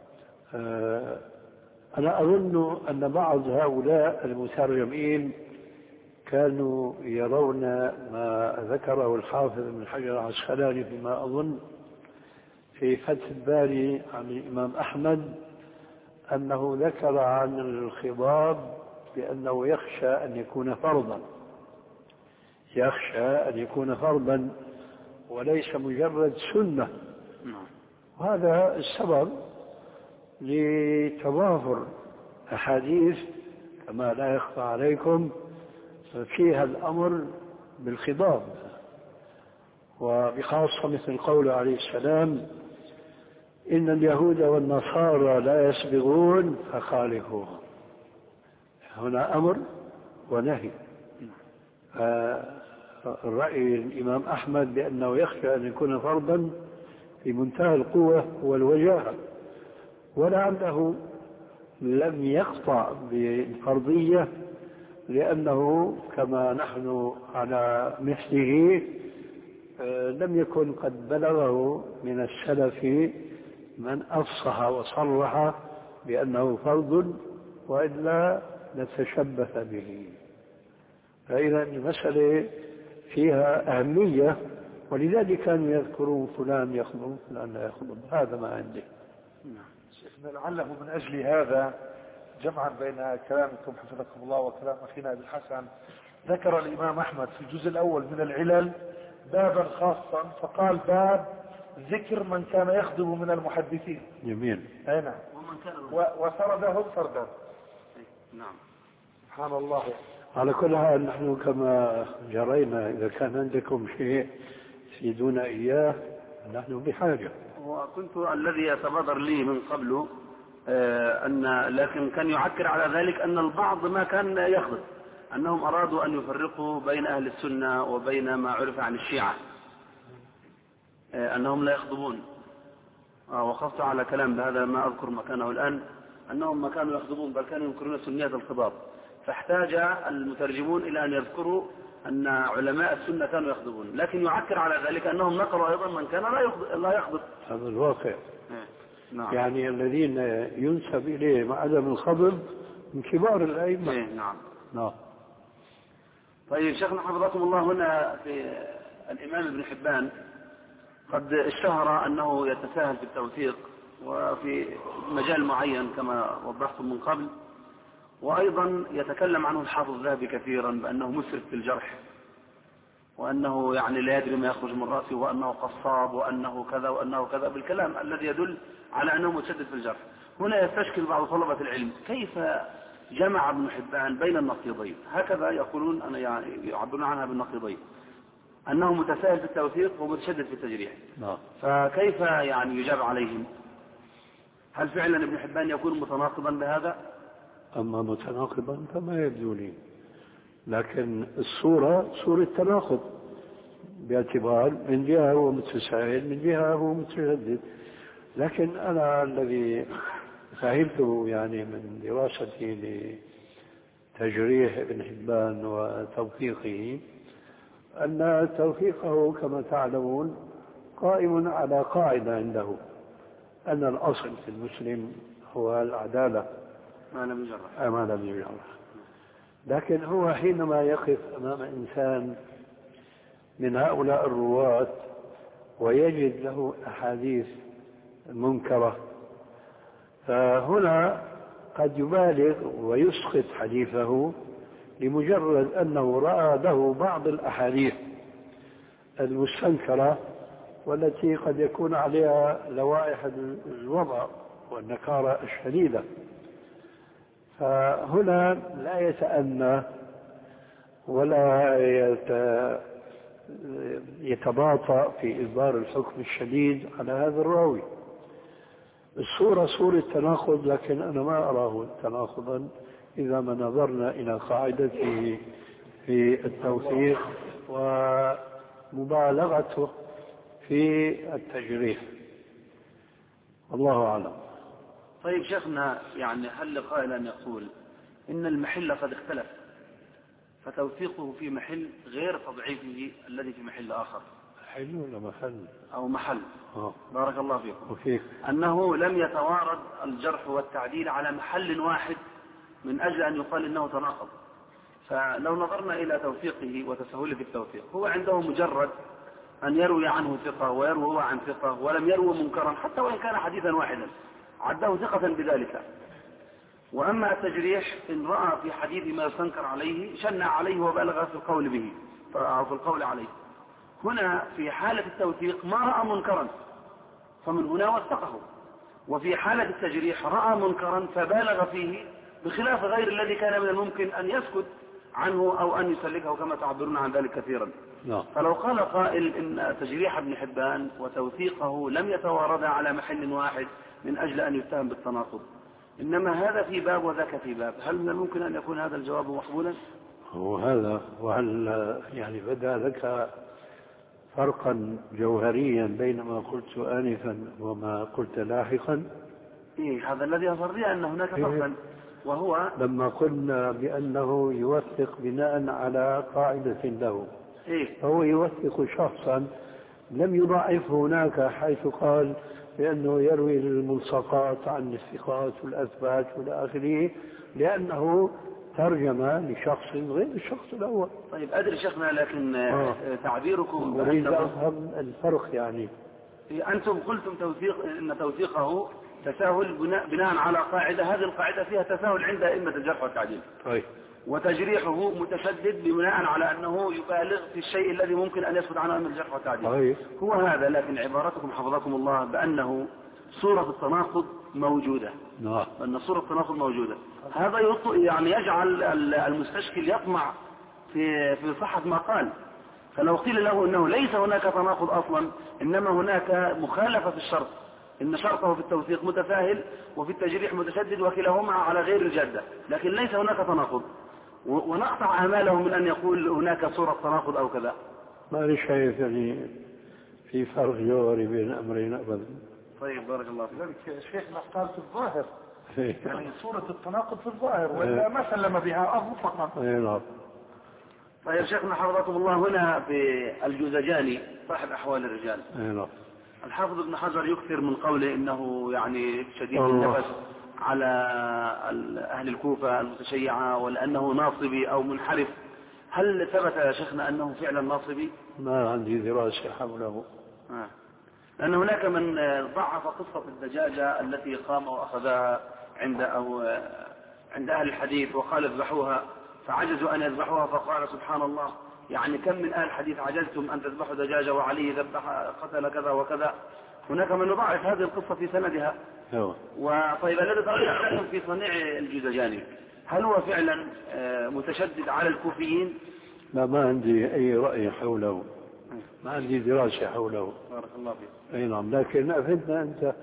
أنا أظن أن بعض هؤلاء المترجمين كانوا يرون ما ذكره الحافظ ابن حجر العسقلاني فيما أظن في فتح الباري عن الإمام أحمد أنه ذكر عن الخضاب بأنه يخشى أن يكون فرضا، يخشى أن يكون فرضا وليس مجرد سنة. وهذا السبب لتظاهر أحاديث كما لا يخفى عليكم فيها الأمر بالخضاب، وبخاصة مثل قوله عليه السلام: إن اليهود والنصارى لا يسبغون فخالفوهم. هنا أمر ونهي. الرأي الإمام أحمد بأنه يخشى أن يكون فرضا في منتهى القوة والوجاهة، ولعله لم يقطع بالفرضية لأنه كما نحن على مثله لم يكن قد بلغه من السلف من أفصح وصرح بأنه فرض، وإلا نتشبث به. فإذا المسألة فيها أهمية، ولذلك كانوا يذكرون فلان يخطب فلان لا يخطب. هذا ما عندي. لعله من أجل هذا جمعا بين كلامكم حفظكم الله وكلام أخينا أبي الحسن، ذكر الإمام أحمد في الجزء الأول من العلل بابا خاصا، فقال: باب ذكر من كان يخطب من المحدثين. جميل. أي نعم. وسردهم سردا. نعم. سبحان الله. على كل حال نحن كما جرينا إذا كان عندكم شيء تفيدونا إياه نحن بحاجة. وكنت الذي يتبادر لي من قبل آه أن لكن كان يعكر على ذلك أن البعض ما كان يخطب، أنهم أرادوا أن يفرقوا بين أهل السنة وبين ما عرف عن الشيعة، آه أنهم لا يخطبون. آه وخصت على كلام بهذا ما أذكر مكانه الآن، أنهم ما كانوا يخطبون بل كانوا ينكرون سنية الخطاب، فاحتاج المترجمون إلى أن يذكروا أن علماء السنة كانوا يخطبون، لكن يعكر على ذلك أنهم نقلوا أيضا من كان لا يخطب. هذا الواقع. نعم. يعني الذين ينسب إليهم عدم الخطب من كبار الأئمة. نعم. نعم. طيب شيخنا حفظكم الله، هنا في الإمام ابن حبان قد اشتهر أنه يتساهل في التوثيق وفي مجال معين كما وضحتم من قبل، وأيضا يتكلم عنه الحافظ الذهبي كثيرا بأنه مسرف في الجرح، وأنه يعني لا يدري ما يخرج من رأسه، وأنه قصاب، وأنه كذا وأنه كذا، بالكلام الذي يدل على أنه متشدد في الجرح. هنا يستشكل بعض طلبة العلم كيف جمع ابن حبان بين النقيضين، هكذا يقولون أنا يعني يعبرون عنها بالنقيضين، أنه متساهل في التوثيق ومتشدد في التجريح. نعم. فكيف يعني يجاب عليهم؟ هل فعلا ابن حبان يكون متناقضا بهذا؟ أما متناقضا فما يبدو لي، لكن الصورة صورة تناقض، باعتبار من جهة هو متساهل من جهة هو متشدد. لكن أنا الذي فهمته يعني من دراستي لتجريح ابن حبان وتوثيقه أن توثيقه كما تعلمون قائم على قاعدة عنده، أن الأصل في المسلم هو العدالة ما لم يجرح. ما لم يجرح. لكن هو حينما يقف أمام إنسان من هؤلاء الرواة ويجد له أحاديث منكرة، فهنا قد يبالغ ويسقط حديثه لمجرد أنه رأى له بعض الأحاديث المستنكرة والتي قد يكون عليها لوائح الوضع والنكارة الشديدة. فهنا لا يتأنى ولا يتباطأ في إصدار الحكم الشديد على هذا الراوي. الصورة صورة تناقض، لكن أنا ما أراه تناقضا إذا ما نظرنا إلى قاعدته في التوثيق ومبالغته في التجريح. الله أعلم. طيب شيخنا، يعني هل قائل أن يقول إن المحل قد اختلف، فتوثيقه في محل غير تضعيفه الذي في محل آخر؟ محل ولا محل؟ أو محل. أوه. بارك الله فيكم. وفيك. أنه لم يتوارد الجرح والتعديل على محل واحد من أجل أن يقال إنه تناقض. فلو نظرنا إلى توثيقه وتسهله في التوثيق، هو عنده مجرد أن يروي عنه ثقة ويروي هو عن ثقة ولم يروي منكرا حتى وإن كان حديثا واحدا، عده ثقة بذلك. وأما التجريح إن رأى في حديث ما يستنكر عليه شنع عليه وبالغ في القول به أو في القول عليه. هنا في حالة التوثيق ما رأى منكرا فمن هنا وثقه، وفي حالة التجريح رأى منكرا فبالغ فيه بخلاف غير الذي كان من الممكن أن يسكت عنه أو أن يسلكه كما تعبرون عن ذلك كثيرا. لا. فلو قال قائل إن تجريح ابن حبان وتوثيقه لم يتواردا على محل واحد من أجل أن يتهم بالتناقض، إنما هذا في باب وذاك في باب، هل من الممكن أن يكون هذا الجواب مقبولا؟ هو هذا، وهل يعني بدا لك فرقا جوهريا بين ما قلت آنفا وما قلت لاحقا؟ إيه هذا الذي أظهر لي أن هناك فرقا، وهو لما قلنا بأنه يوثق بناء على قاعدة له، إيه؟ فهو يوثق شخصا لم يضعف هناك حيث قال بأنه يروي الملصقات عن الثقات والأثبات والى آخره، لأنه ترجم لشخص غير الشخص الأول. طيب أدري شيخنا، لكن آه. تعبيركم أريد أفهم الفرق. يعني أنتم قلتم توثيق إن توثيقه تساهل بناء على قاعدة، هذه القاعدة فيها تساهل عند أئمة الجرح والتعديل. طيب. وتجريحه متشدد بناء على أنه يبالغ في الشيء الذي ممكن أن يسقط عنه أئمة الجرح والتعديل. طيب. هو هذا، لكن عبارتكم حفظكم الله بأنه صورة التناقض موجودة. نعم. أن صورة التناقض موجودة، هذا يعني يجعل المستشكل يطمع في في صحة ما قال. فلو قيل له أنه ليس هناك تناقض أصلا، إنما هناك مخالفة في الشرط، إن شرطه في التوثيق متساهل وفي التجريح متشدد وكلاهما على غير الجادة، لكن ليس هناك تناقض، ونقطع آماله من أن يقول هناك صورة تناقض أو كذا. ما لي شايف يعني في فرق جوهري بين أمرين أبدا. طيب بارك الله فيك. لذلك شيخنا قال في الظاهر يعني صورة التناقض في الظاهر، ولا ما سلم بها مطلقا. نعم. طيب شيخنا حفظكم الله، هنا في الجوزجاني صاحب أحوال الرجال، نعم، الحافظ ابن حجر يكثر من قوله إنه يعني شديد النفس على أهل الكوفة المتشيعة، ولأنه ناصبي أو منحرف. هل ثبت يا شيخنا أنه فعلا ناصبي؟ ما عندي دراسة حوله. آه. لأن هناك من ضعف قصة الدجاجة التي قام وأخذها عند أو عند أهل الحديث وقال اذبحوها، فعجزوا أن يذبحوها، فقال سبحان الله، يعني كم من أهل الحديث عجزتم أن تذبحوا دجاجة وعلي ذبح قتل كذا وكذا. هناك من يضعف هذه القصة في سندها. وطيب الذي تركتم في صنيع الجوزجاني، هل هو فعلا متشدد على الكوفيين؟ لا، ما عندي أي رأي حوله، ما عندي دراسة حوله. بارك الله فيك. أي نعم، لكن أفدنا أنت.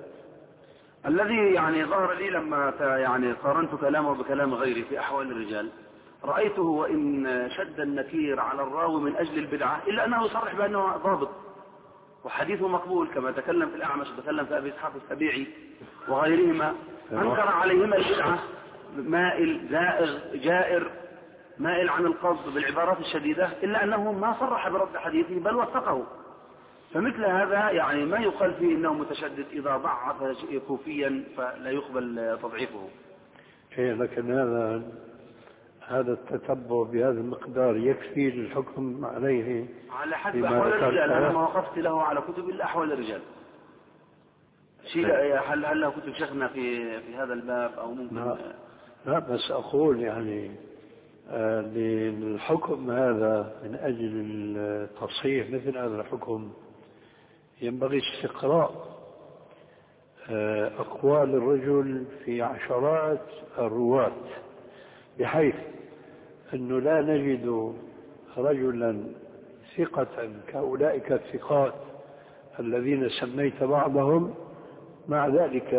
الذي يعني ظهر لي لما يعني قارنت كلامه بكلام غيري في أحوال الرجال، رأيته وإن شد النكير على الراوي من أجل البدعة إلا أنه يصرح بأنه ضابط وحديثه مقبول، كما تكلم في الأعمش وتكلم في أبي إسحاق السبيعي وغيرهما، أنكر عليهما البدعة، مائل زائغ جائر مائل عن القصد بالعبارات الشديدة، إلا أنه ما صرح برد حديثه بل وثقه. فمثل هذا يعني ما يقال فيه إنه متشدد إذا ضعف كوفيا فلا يقبل تضعيفه. إيه، لكن هذا هذا التتبع بهذا المقدار يكفي للحكم عليه على حسب أحوال الرجال. أنا ما وقفت له على كتب إلا أحوال الرجال. شيء هل هل له كتب شيخنا في في هذا الباب أو ممكن؟ لا, لا بس أقول يعني آه للحكم هذا من أجل التصحيح مثل هذا الحكم ينبغي استقراء آه أقوال الرجل في عشرات الرواة، بحيث أنه لا نجد رجلا ثقة كأولئك الثقات الذين سميت بعضهم مع ذلك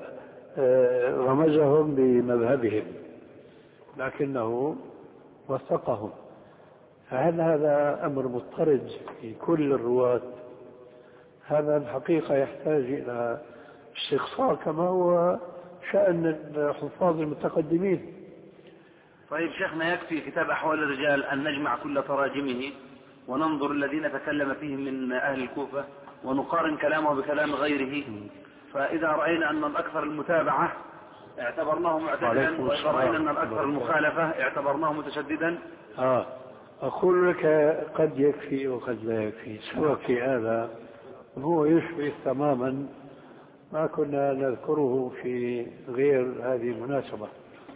رمزهم بمذهبهم لكنه وثقهم. فهل هذا أمر مضطرد في كل الرواة؟ هذا الحقيقة يحتاج إلى استقصاء كما هو شأن الحفاظ المتقدمين. طيب شيخنا، يكفي كتاب أحوال الرجال أن نجمع كل تراجمه وننظر الذين تكلم فيهم من أهل الكوفة ونقارن كلامه بكلام غيره، فإذا رأينا أن الأكثر المتابعة اعتبرناه معتدلا، وإذا رأينا أن الأكثر المخالفة اعتبرناه متشددا. آه أقول لك قد يكفي وقد لا يكفي، سواء في هذا هو يشبه تماما ما كنا نذكره في غير هذه المناسبة.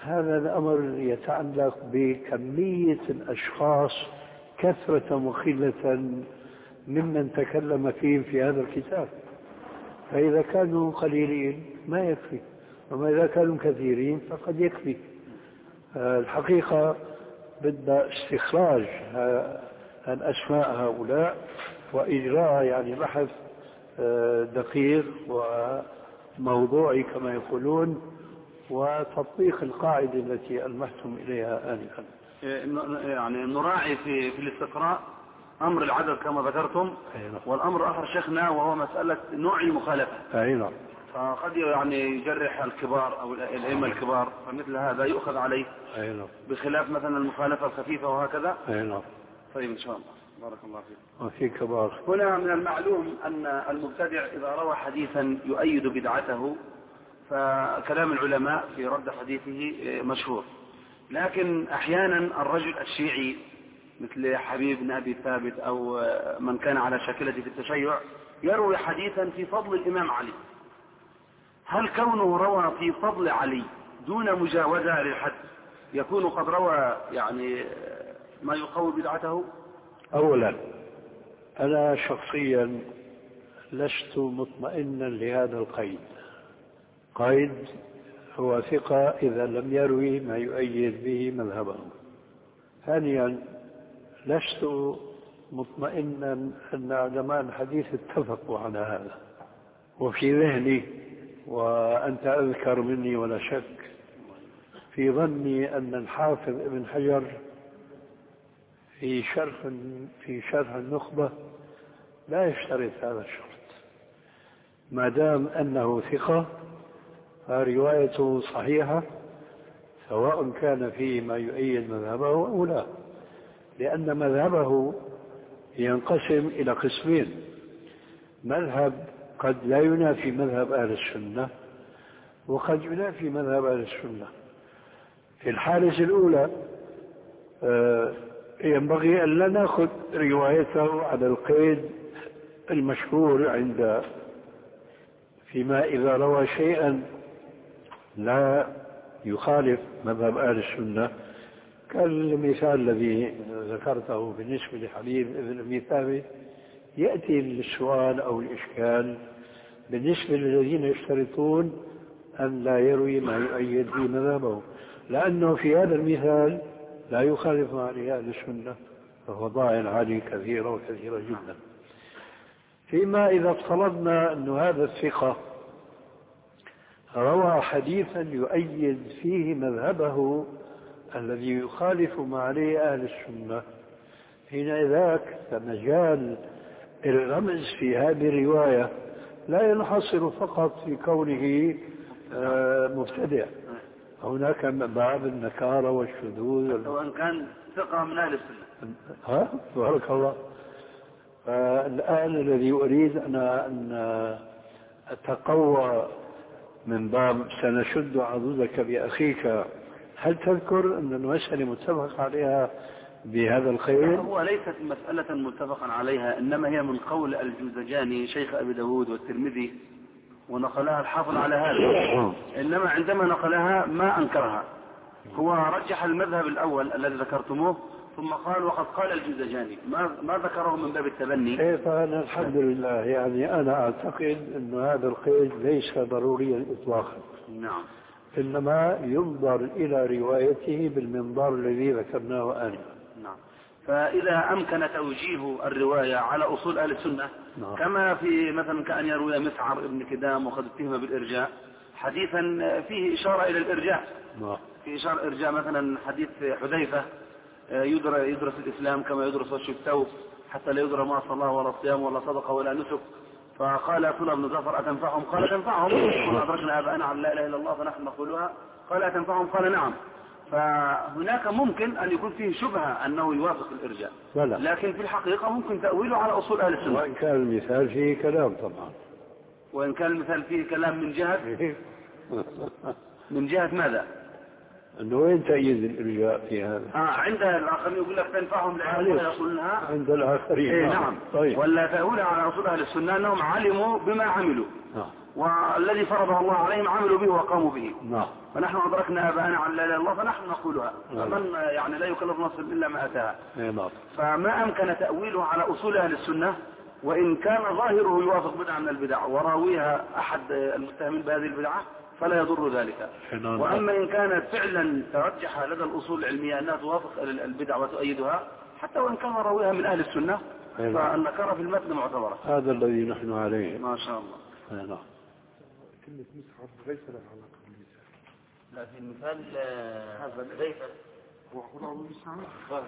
هذا الأمر يتعلق بكمية الأشخاص كثرة وقلة ممن تكلم فيهم في هذا الكتاب. فإذا كانوا قليلين ما يكفي، وما إذا كانوا كثيرين فقد يكفي. الحقيقة بدنا استخراج الأسماء هؤلاء وإجراء يعني بحث دقيق وموضوعي كما يقولون، وتطبيق القاعدة التي ألمحتم إليها آنفا. يعني نراعي في في الاستقراء أمر العدد كما ذكرتم، والأمر آخر شيخنا وهو مسألة نوع المخالفة. أي نعم. فقد يعني يجرح الكبار أو الأئمة الكبار، فمثل هذا يؤخذ عليه. أي نعم. بخلاف مثلا المخالفة الخفيفة وهكذا. أي نعم. طيب إن شاء الله. بارك الله فيك. وفي كبار. هنا من المعلوم أن المبتدع إذا روى حديثا يؤيد بدعته فكلام العلماء في رد حديثه مشهور، لكن أحيانا الرجل الشيعي مثل حبيب بن أبي ثابت أو من كان على شاكلته في التشيع يروي حديثا في فضل الإمام علي. هل كونه روى في فضل علي دون مجاوزة للحد يكون قد روى يعني ما يقوي بدعته؟ أولا أنا شخصيا لست مطمئنا لهذا القيد. قيد هو ثقة إذا لم يروي ما يؤيد به مذهبه. ثانيا لست مطمئنا أن علماء الحديث اتفقوا على هذا. وفي ذهني وأنت أذكر مني ولا شك في ظني أن الحافظ ابن حجر في شرح في شرح النخبة لا يشترط هذا الشرط. ما دام أنه ثقة فروايته صحيحة سواء كان فيه ما يؤيد مذهبه أو لا، لأن مذهبه ينقسم إلى قسمين: مذهب قد لا ينافي مذهب أهل السنة، وقد ينافي مذهب أهل السنة. في الحالة الأولى ينبغي أن لا نأخذ روايته على القيد المشهور عند فيما إذا روى شيئا لا يخالف مذهب أهل السنة، كالمثال الذي ذكرته بالنسبة لحبيب بن أبي ثابت. يأتي السؤال أو الإشكال بالنسبة للذين يشترطون أن لا يروي ما يؤيد به مذهبه، لأنه في هذا المثال لا يخالف مع أهل السنة، فهو ضاع عليه كثيرة وكثيرة جدا. فيما إذا افترضنا أن هذا الثقة روى حديثا يؤيد فيه مذهبه الذي يخالف ما عليه أهل السنة، حينئذ فمجال الرمز في هذه الرواية لا ينحصر فقط في كونه مبتدع. هناك باب النكارة والشذوذ وإن كان ثقة من أهل السنة. ها بارك الله. فالآن الذي أريد أنا أن أتقوى من باب سنشد عضدك بأخيك، هل تذكر أن المسألة متفق عليها بهذا الخير؟ هو ليست مسألة متفقا عليها، إنما هي من قول الجوزجاني شيخ أبي داود والترمذي، ونقلها الحافظ على هذا. إنما عندما نقلها ما أنكرها، هو رجح المذهب الأول الذي ذكرتموه ثم قال وقد قال الجوزجاني، ما ما ذكره من باب التبني. إيه فأنا الحمد لله يعني أنا أعتقد أن هذا القيد ليس ضروريا إطلاقا. نعم. إنما ينظر إلى روايته بالمنظار الذي ذكرناه آنفا. نعم. فإذا أمكن توجيه الرواية على أصول أهل السنة، نعم. كما في مثلا كأن يروي مسعر ابن كدام وقد اتهم بالإرجاء حديثا فيه إشارة إلى الإرجاء، نعم. في إشارة إرجاء مثلا حديث حذيفة يدرس الإسلام كما يدرس وش الثوب حتى لا يدرى ما صلى ولا صيام ولا صدقة ولا نسك. فقال سلم بن زفر أتنفعهم؟ قال تنفعهم، قل أدركنا آباءنا على لا إله إلا الله فنحن نقولها. قال أتنفعهم؟ قال نعم. فهناك ممكن أن يكون فيه شبهة أنه يوافق الإرجاء، لكن في الحقيقة ممكن تأويله على أصول أهل السنة. وإن كان المثال فيه كلام طبعا، وإن كان المثال فيه كلام من جهة من جهة ماذا؟ أنه وين تأييد الإرجاء في هذا؟ آه عند الآخرين يقول لك تنفعهم لأنهم يقولونها عند الآخرين. إيه نعم. طيب. ولا تأويل على أصول أهل السنة أنهم علموا بما عملوا، آه. والذي فرضه الله عليهم عملوا به وقاموا به. نعم. فنحن أدركنا أباءنا عن لا إله إلا الله فنحن نقولها. فمن يعني لا يكلف نفسا إلا ما أتاها. نعم. فما أمكن تأويله على أصول أهل السنة وإن كان ظاهره يوافق بدعة من البدع وراويها أحد المتهمين بهذه البدعة فلا يضر ذلك. وأما إن كانت فعلا ترجح لدى الأصول العلمية أنها توافق البدع وتؤيدها حتى وإن كان راويها من أهل السنة فالنكرة في المتن معتبرة. هذا الذي نحن عليه. ما شاء الله. نعم. كلمة مسحف ليس لها علاقة بالمثال. لا في المثال هذا ليس هو أبو مسعود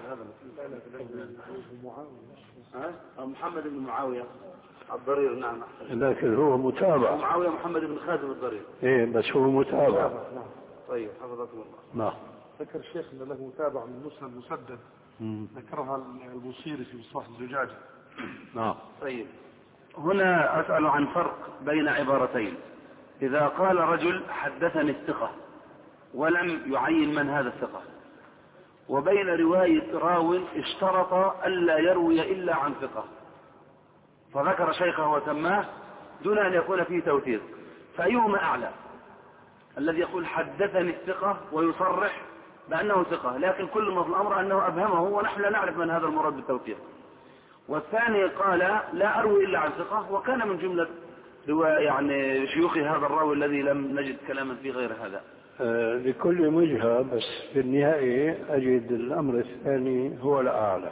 هذا محمد بن معاوية الضرير. نعم. لكن هو متابع. معاوية محمد بن خازم الضرير. إيه بس هو متابع. نعم. طيب حفظكم الله. نعم. ذكر الشيخ أن له متابع من مسلم مسدد ذكرها البوصيري في مصطلح الزجاج. نعم. طيب هنا أسأل عن فرق بين عبارتين. إذا قال رجل حدثني الثقة ولم يعين من هذا الثقة وبين رواية راو اشترط ألا يروي إلا عن ثقة فذكر شيخه وسماه دون أن يكون فيه توثيق فأيهما أعلى؟ الذي يقول حدثني الثقة ويصرح بأنه ثقة لكن كل ما في الأمر أنه أبهمه ونحن لا نعرف من هذا المراد بالتوثيق. والثاني قال لا أروي إلا عن ثقة وكان من جملة يعني شيوخ هذا الراوي الذي لم نجد كلاما في غير هذا. آه لكل وجهة بس في النهاية أجد الأمر الثاني هو الأعلى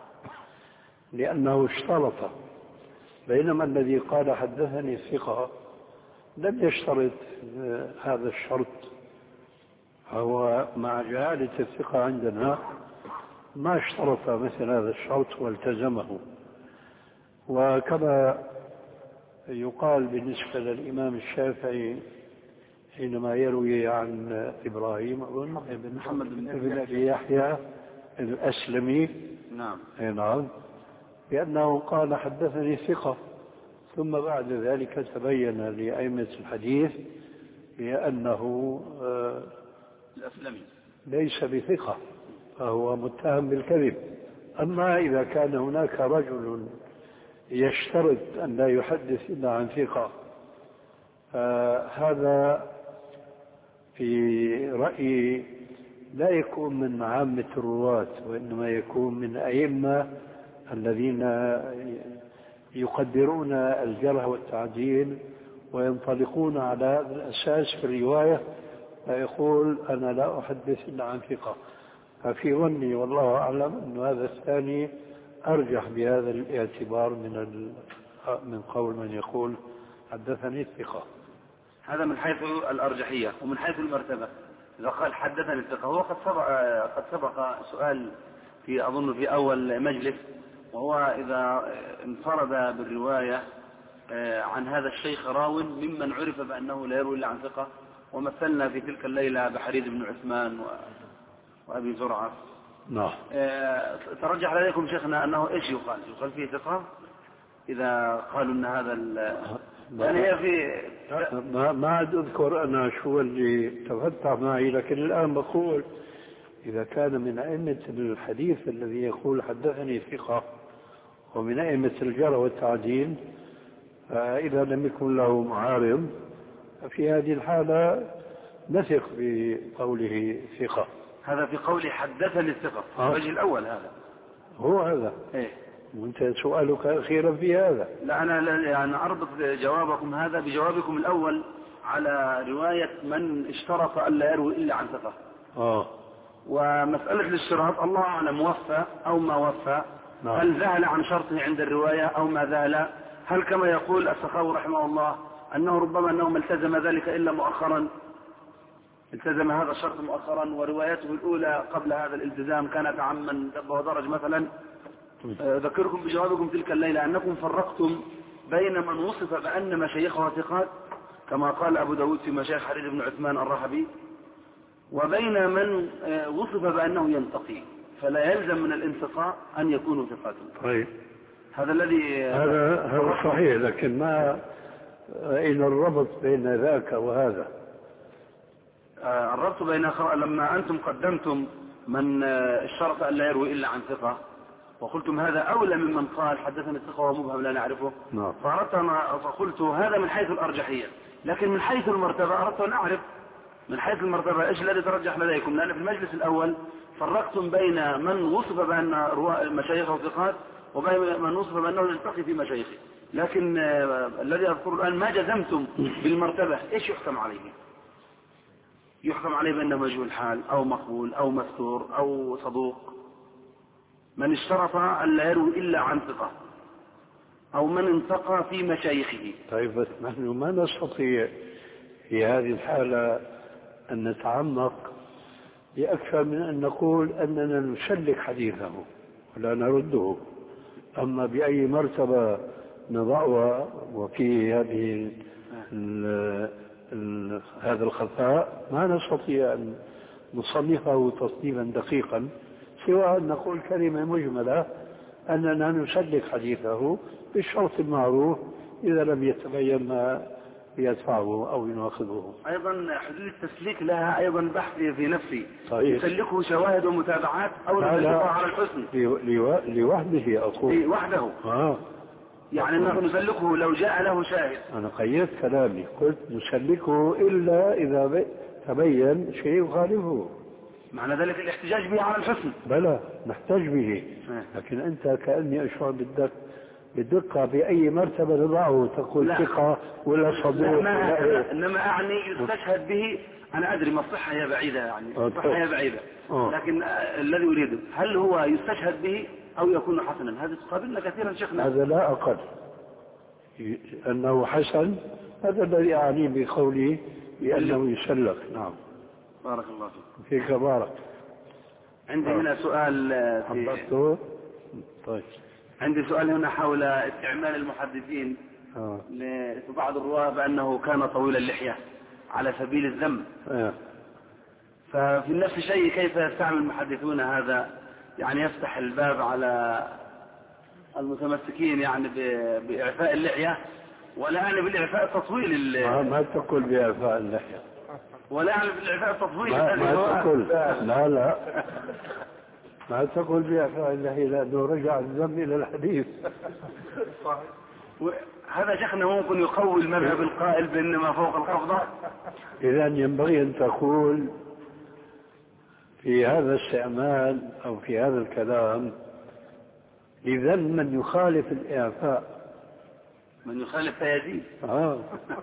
لأنه اشترط بينما الذي قال حدثني الثقة لم يشترط آه هذا الشرط. هو مع جهالة الثقة عندنا ما اشترط مثل هذا الشرط والتزمه. وكما يقال بالنسبة للإمام الشافعي حينما يروي عن إبراهيم بن محمد بن أبي يحيى الأسلمي. نعم. نعم. بأنه قال حدثني ثقة ثم بعد ذلك تبين لأئمة الحديث بأنه الأسلمي ليس بثقة فهو متهم بالكذب. أما إذا كان هناك رجل يشترط أن لا يحدث إلا عن ثقة فهذا في رأيي لا يكون من عامة الرواة وإنما يكون من أئمة الذين يقدرون الجرح والتعديل وينطلقون على هذا الأساس في الرواية فيقول أنا لا أحدث إلا عن ثقة. ففي ظني والله أعلم أن هذا الثاني أرجح بهذا الاعتبار من من قول من يقول حدثني الثقة. هذا من حيث الأرجحية. ومن حيث المرتبة إذا قال حدثني الثقة هو قد سبق قد سبق سؤال في أظن في أول مجلس وهو إذا انفرد بالرواية عن هذا الشيخ راو ممن عرف بأنه لا يروي إلا عن ثقة ومثلنا في تلك الليلة بحريد بن عثمان وأبي زرعة. نعم. ترجح لديكم شيخنا أنه إيش يقال؟ يقال فيه ثقة إذا قالوا أن هذا يعني هي في ما ما عاد أذكر أنا شو اللي تفتح معي لكن الآن بقول إذا كان من أئمة الحديث الذي يقول حدثني ثقة ومن أئمة الجرح والتعديل فإذا لم يكن له معارض في هذه الحالة نثق بقوله ثقة. هذا في قولي حدثني الثقة الوجه الأول هذا هو هذا. إيه؟ وانت سؤالك أخيرا في هذا. لا أنا يعني أربط جوابكم هذا بجوابكم الأول على رواية من اشترط ألا يروي إلا عن ثقة. آه. ومسألة الاشتراط الله أعلم وفى أو ما وفى. نعم. هل ذهل عن شرطه عند الرواية أو ما ذهل؟ هل كما يقول السخاوي رحمه الله أنه ربما أنه ما التزم ذلك إلا مؤخرا التزم هذا الشرط مؤخرا وروايته الأولى قبل هذا الالتزام كانت عمن دب ودرج مثلا. أذكركم بجوابكم تلك الليلة أنكم فرقتم بين من وصف بأن مشايخه ثقات كما قال أبو داود في مشايخ حريد بن عثمان الرحبي وبين من وصف بأنه ينتقي فلا يلزم من الانتقاء أن يكونوا ثقات. طيب. هذا الذي هذا هذا صحيح لكن ما إن الربط بين ذاك وهذا الربط بين لما أنتم قدمتم من اشترط أن لا يروي إلا عن ثقة وقلتم هذا أولى ممن قال حدثني الثقة ومبهم لا نعرفه. نعم. فأردت أن فقلت هذا من حيث الأرجحية، لكن من حيث المرتبة أردت أن أعرف من حيث المرتبة إيش الذي ترجح لديكم، لأن في المجلس الأول فرقتم بين من وصف بأن مشايخه ثقات وبين من وصف بأنه يلتقي في مشايخه، لكن الذي أذكر الآن ما جزمتم بالمرتبة، إيش يحكم عليه؟ يحكم عليه بأنه مجهول الحال أو مقبول أو مستور أو صدوق، من اشترط أن لا يروي إلا عن ثقة، أو من انتقى في مشايخه. طيب بس نحن ما نستطيع في هذه الحالة أن نتعمق بأكثر من أن نقول أننا نسلك حديثه ولا نرده. أما بأي مرتبة نضعها وفي هذه ال ال هذا الخفاء ما نستطيع أن نصنفه تصنيفا دقيقا، سوى أن نقول كلمة مجملة أننا نسلك حديثه بالشرط المعروف إذا لم يتبين ما يدفعه أو يناقضه. أيضا حدود التسليك لها أيضا بحث في نفسي. طيب. يسلكه شواهد ومتابعات أو نسلكه على الحسن لوحده أقول وحده. آه. يعني أنه نسلكه لو جاء له شاهد. أنا قيدت كلامي قلت نسلكه إلا إذا تبين شيء يخالفه. معنى ذلك الاحتجاج به على الحسن. بلى نحتاج به، لكن أنت كأني أشعر بالدق بالدقة بأي مرتبة نضعه تقول ثقة ولا صدوق ولا إيه؟ إنما أعني يستشهد به. أنا أدري ما الصحة هي بعيدة، يعني الصحة هي بعيدة، لكن الذي أريده هل هو يستشهد به أو يكون حسنا؟ هذا تقابلنا كثيرا شيخنا. هذا لا أقل أنه حسن، هذا الذي أعني بقولي بأنه يسلك. نعم. بارك الله فيك. فيك بارك. عندي هنا سؤال حضرته. طيب. عندي سؤال هنا حول استعمال المحدثين آه. لبعض الرواة بأنه كان طويل اللحية على سبيل الذم. آه. ففي نفس الشيء كيف يستعمل المحدثون هذا؟ يعني يفتح الباب على المتمسكين يعني بإعفاء اللحية، ولا يعني بالإعفاء التطويل. ما, ما تقول بإعفاء اللحية، ولا يعني بالإعفاء التطويل. ما, ما تقول لا لا ما تقول بإعفاء اللحية، لأنه رجع الذم إلى الحديث. هذا شيخنا ممكن يقوي المذهب القائل بأنما فوق القبضة. إذا ينبغي أن تقول في هذا الاستعمال أو في هذا الكلام لذم من يخالف الإعفاء. من يخالف فيزيد. آه.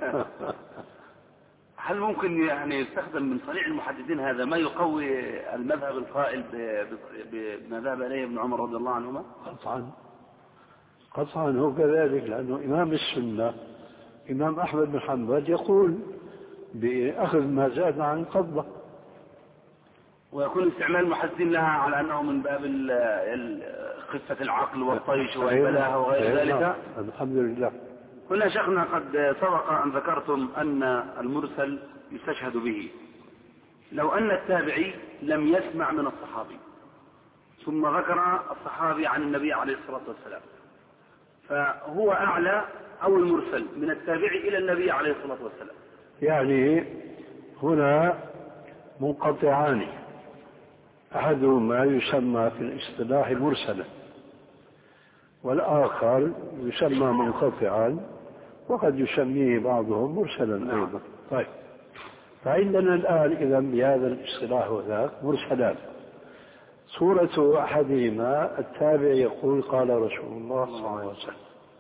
هل ممكن يعني يستخدم من صنيع المحدثين هذا ما يقوي المذهب القائل بما ذهب إليه ابن عمر رضي الله عنهما؟ قطعا قطعا هو كذلك، لأنه إمام السنة إمام أحمد بن حنبل يقول بأخذ ما زاد عن القبضة. ويكون استعمال المحدثين لها على أنه من باب خفة العقل والطيش والبلاهة وغير ذلك. الحمد لله. هنا شيخنا قد سبق أن ذكرتم أن المرسل يستشهد به. لو أن التابعي لم يسمع من الصحابي ثم ذكر الصحابي عن النبي عليه الصلاة والسلام، فهو أعلى أو المرسل من التابعي إلى النبي عليه الصلاة والسلام؟ يعني هنا منقطعان، أحدهما يسمى في الاصطلاح مرسلا والآخر يسمى منقطعا، وقد يسميه بعضهم مرسلا أيضا. طيب، فعندنا الآن إذا بهذا الاصطلاح وذاك مرسلان. صورة أحدهما التابع يقول قال رسول الله صلى الله عليه وسلم،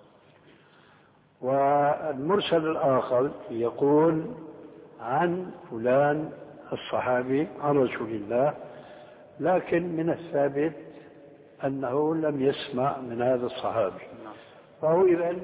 والمرسل الآخر يقول عن فلان الصحابي عن رسول الله، لكن من الثابت أنه لم يسمع من هذا الصحابي، فهو إذن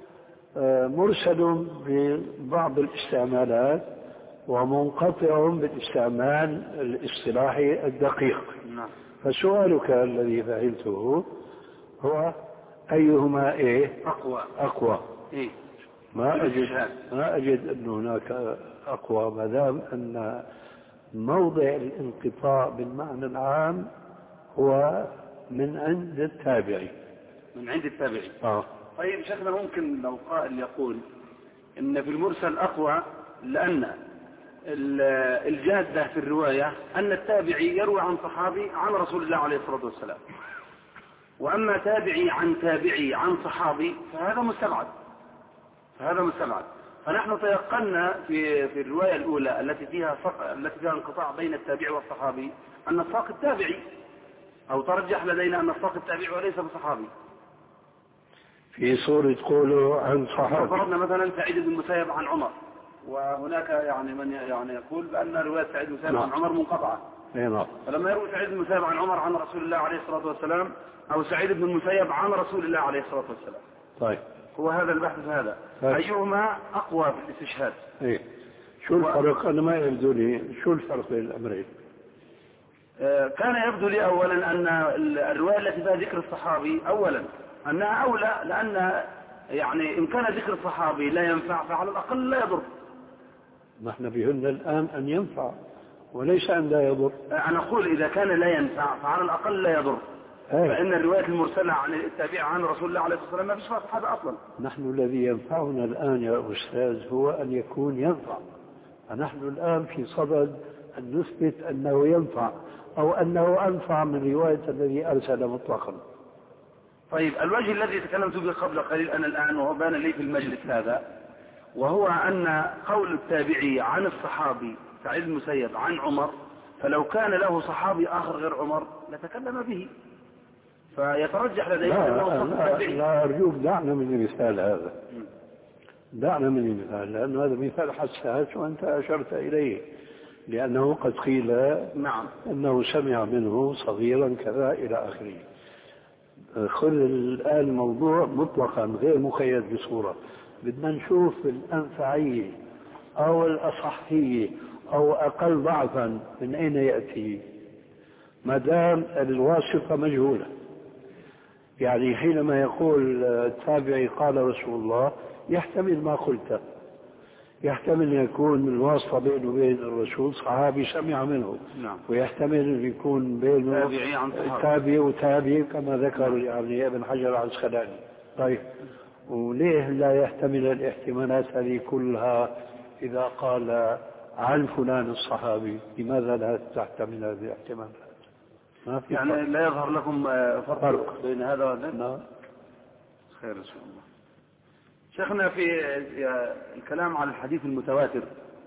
مرسل ببعض الاستعمالات ومنقطع بالاستعمال الاصطلاحي الدقيق. فسؤالك الذي فعلته هو أيهما إيه أقوى أقوى إيه؟ ما أجد ما أجد أن هناك أقوى، ما دام أن موضع الانقطاع بالمعنى العام هو من عند التابعي. من عند التابعي. آه. طيب شيخنا، ممكن لو قائل يقول إن في المرسل أقوى لأن الجادة في الرواية أن التابعي يروي عن صحابي عن رسول الله عليه الصلاة والسلام، وأما تابعي عن تابعي عن صحابي فهذا مستبعد فهذا مستبعد فنحن تيقنا في في الرواية الأولى التي فيها التي فيها انقطاع بين التابعي والصحابي أن الساقط تابعي، أو ترجح لدينا أن الساقط تابعي وليس بصحابي. في صورة قوله عن صحابي فرضنا مثلا سعيد بن المسيب عن عمر، وهناك يعني من يعني يقول بأن رواية سعيد بن المسيب عن عمر منقطعة. نعم. فلما يروي سعيد بن المسيب عن عمر عن رسول الله عليه الصلاة والسلام، أو سعيد بن المسيب عن رسول الله عليه الصلاة والسلام. طيب. هو هذا البحث في هذا. طيب. أيهما أقوى في الاستشهاد؟ إيه. شو الفرق؟ أنا ما يبدو لي شو الفرق بين الأمرين؟ آه كان يبدو لي أولا أن الرواية التي فيها ذكر الصحابي أولا أنها أولى، لأن يعني إن كان ذكر الصحابي لا ينفع فعلى الأقل لا يضر. نحن بهن الآن أن ينفع وليس أن لا يضر. أنا أقول إذا كان لا ينفع فعلى الأقل لا يضر. أيه. فإن الرواية المرسلة عن التابع عن رسول الله عليه الصلاة والسلام ما فيش فيها هذا أصلا. نحن الذي ينفعنا الآن يا أستاذ هو أن يكون ينفع، فنحن الآن في صدد أن نثبت أنه ينفع أو أنه أنفع من رواية الذي أرسل مطلقا. طيب الوجه الذي تكلمت به قبل قليل أنا الآن وهو بان لي في المجلس هذا، وهو أن قول التابعي عن الصحابي سعيد المسيب عن عمر، فلو كان له صحابي آخر غير عمر لتكلم به، فيترجح لديه أنه التابعي. لا أرجوك دعنا من المثال هذا، دعنا من المثال، لأن هذا مثال حساس وأنت أشرت إليه، لأنه قد قيل نعم أنه سمع منه صغيرا كذا إلى آخره. خذ الآن الموضوع مطلقا غير مقيد بصورة، بدنا نشوف الأنفعية أو الأصحية أو أقل ضعفا من أين يأتي، ما دام الواسطة مجهولة. يعني حينما يقول التابعي قال رسول الله يحتمل ما قلت، يحتمل أن يكون الواسطة بينه وبين الرسول صحابي سمع منه. نعم. ويحتمل أن يكون بينه تابعي وتابعي كما ذكر يعني ابن حجر العسقلاني. طيب وليه لا يحتمل الاحتمالات هذه كلها إذا قال عن فلان الصحابي؟ لماذا لا تحتمل هذه الاحتمالات؟ ما في يعني فرق. لا يظهر لكم فرق, فرق. بين هذا وهذا؟ نعم. خير إن شاء الله. شيخنا في الكلام على الحديث المتواتر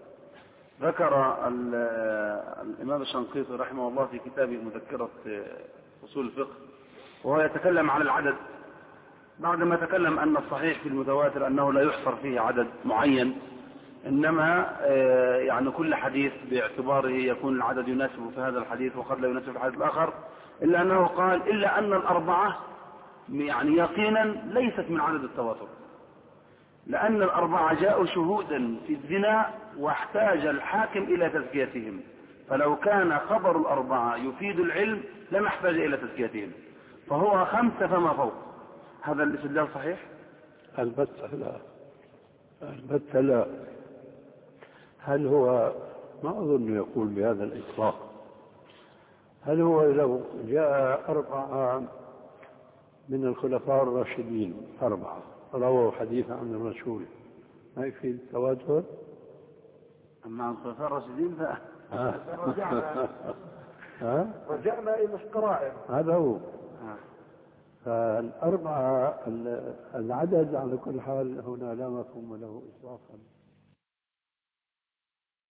ذكر الإمام الشنقيطي رحمه الله في كتابه مذكرة أصول الفقه وهو يتكلم على العدد، بعدما تكلم أن الصحيح في المتواتر أنه لا يحصر فيه عدد معين، إنما يعني كل حديث باعتباره يكون العدد يناسب في هذا الحديث وقد لا يناسب في الحديث الآخر، إلا أنه قال إلا أن الأربعة يعني يقينا ليست من عدد التواتر، لأن الأربعة جاءوا شهودا في الزنا واحتاج الحاكم إلى تزكيتهم، فلو كان خبر الأربعة يفيد العلم لم يحتاج إلى تزكيتهم، فهو خمسة فما فوق. هذا الاستدلال صحيح؟ البتة لا، البتة لا. هل هو، ما أظن يقول بهذا الإطلاق، هل هو لو جاء أربعة من الخلفاء الراشدين أربعة رووا حديثا عن الرسول ما يفيد التواتر؟ أما عن الخلفاء الراشدين لا. رجعنا رجعنا إلى القرائن. هذا هو. فالأربعة العدد على كل حال هنا لا مفهوم له إطلاقا.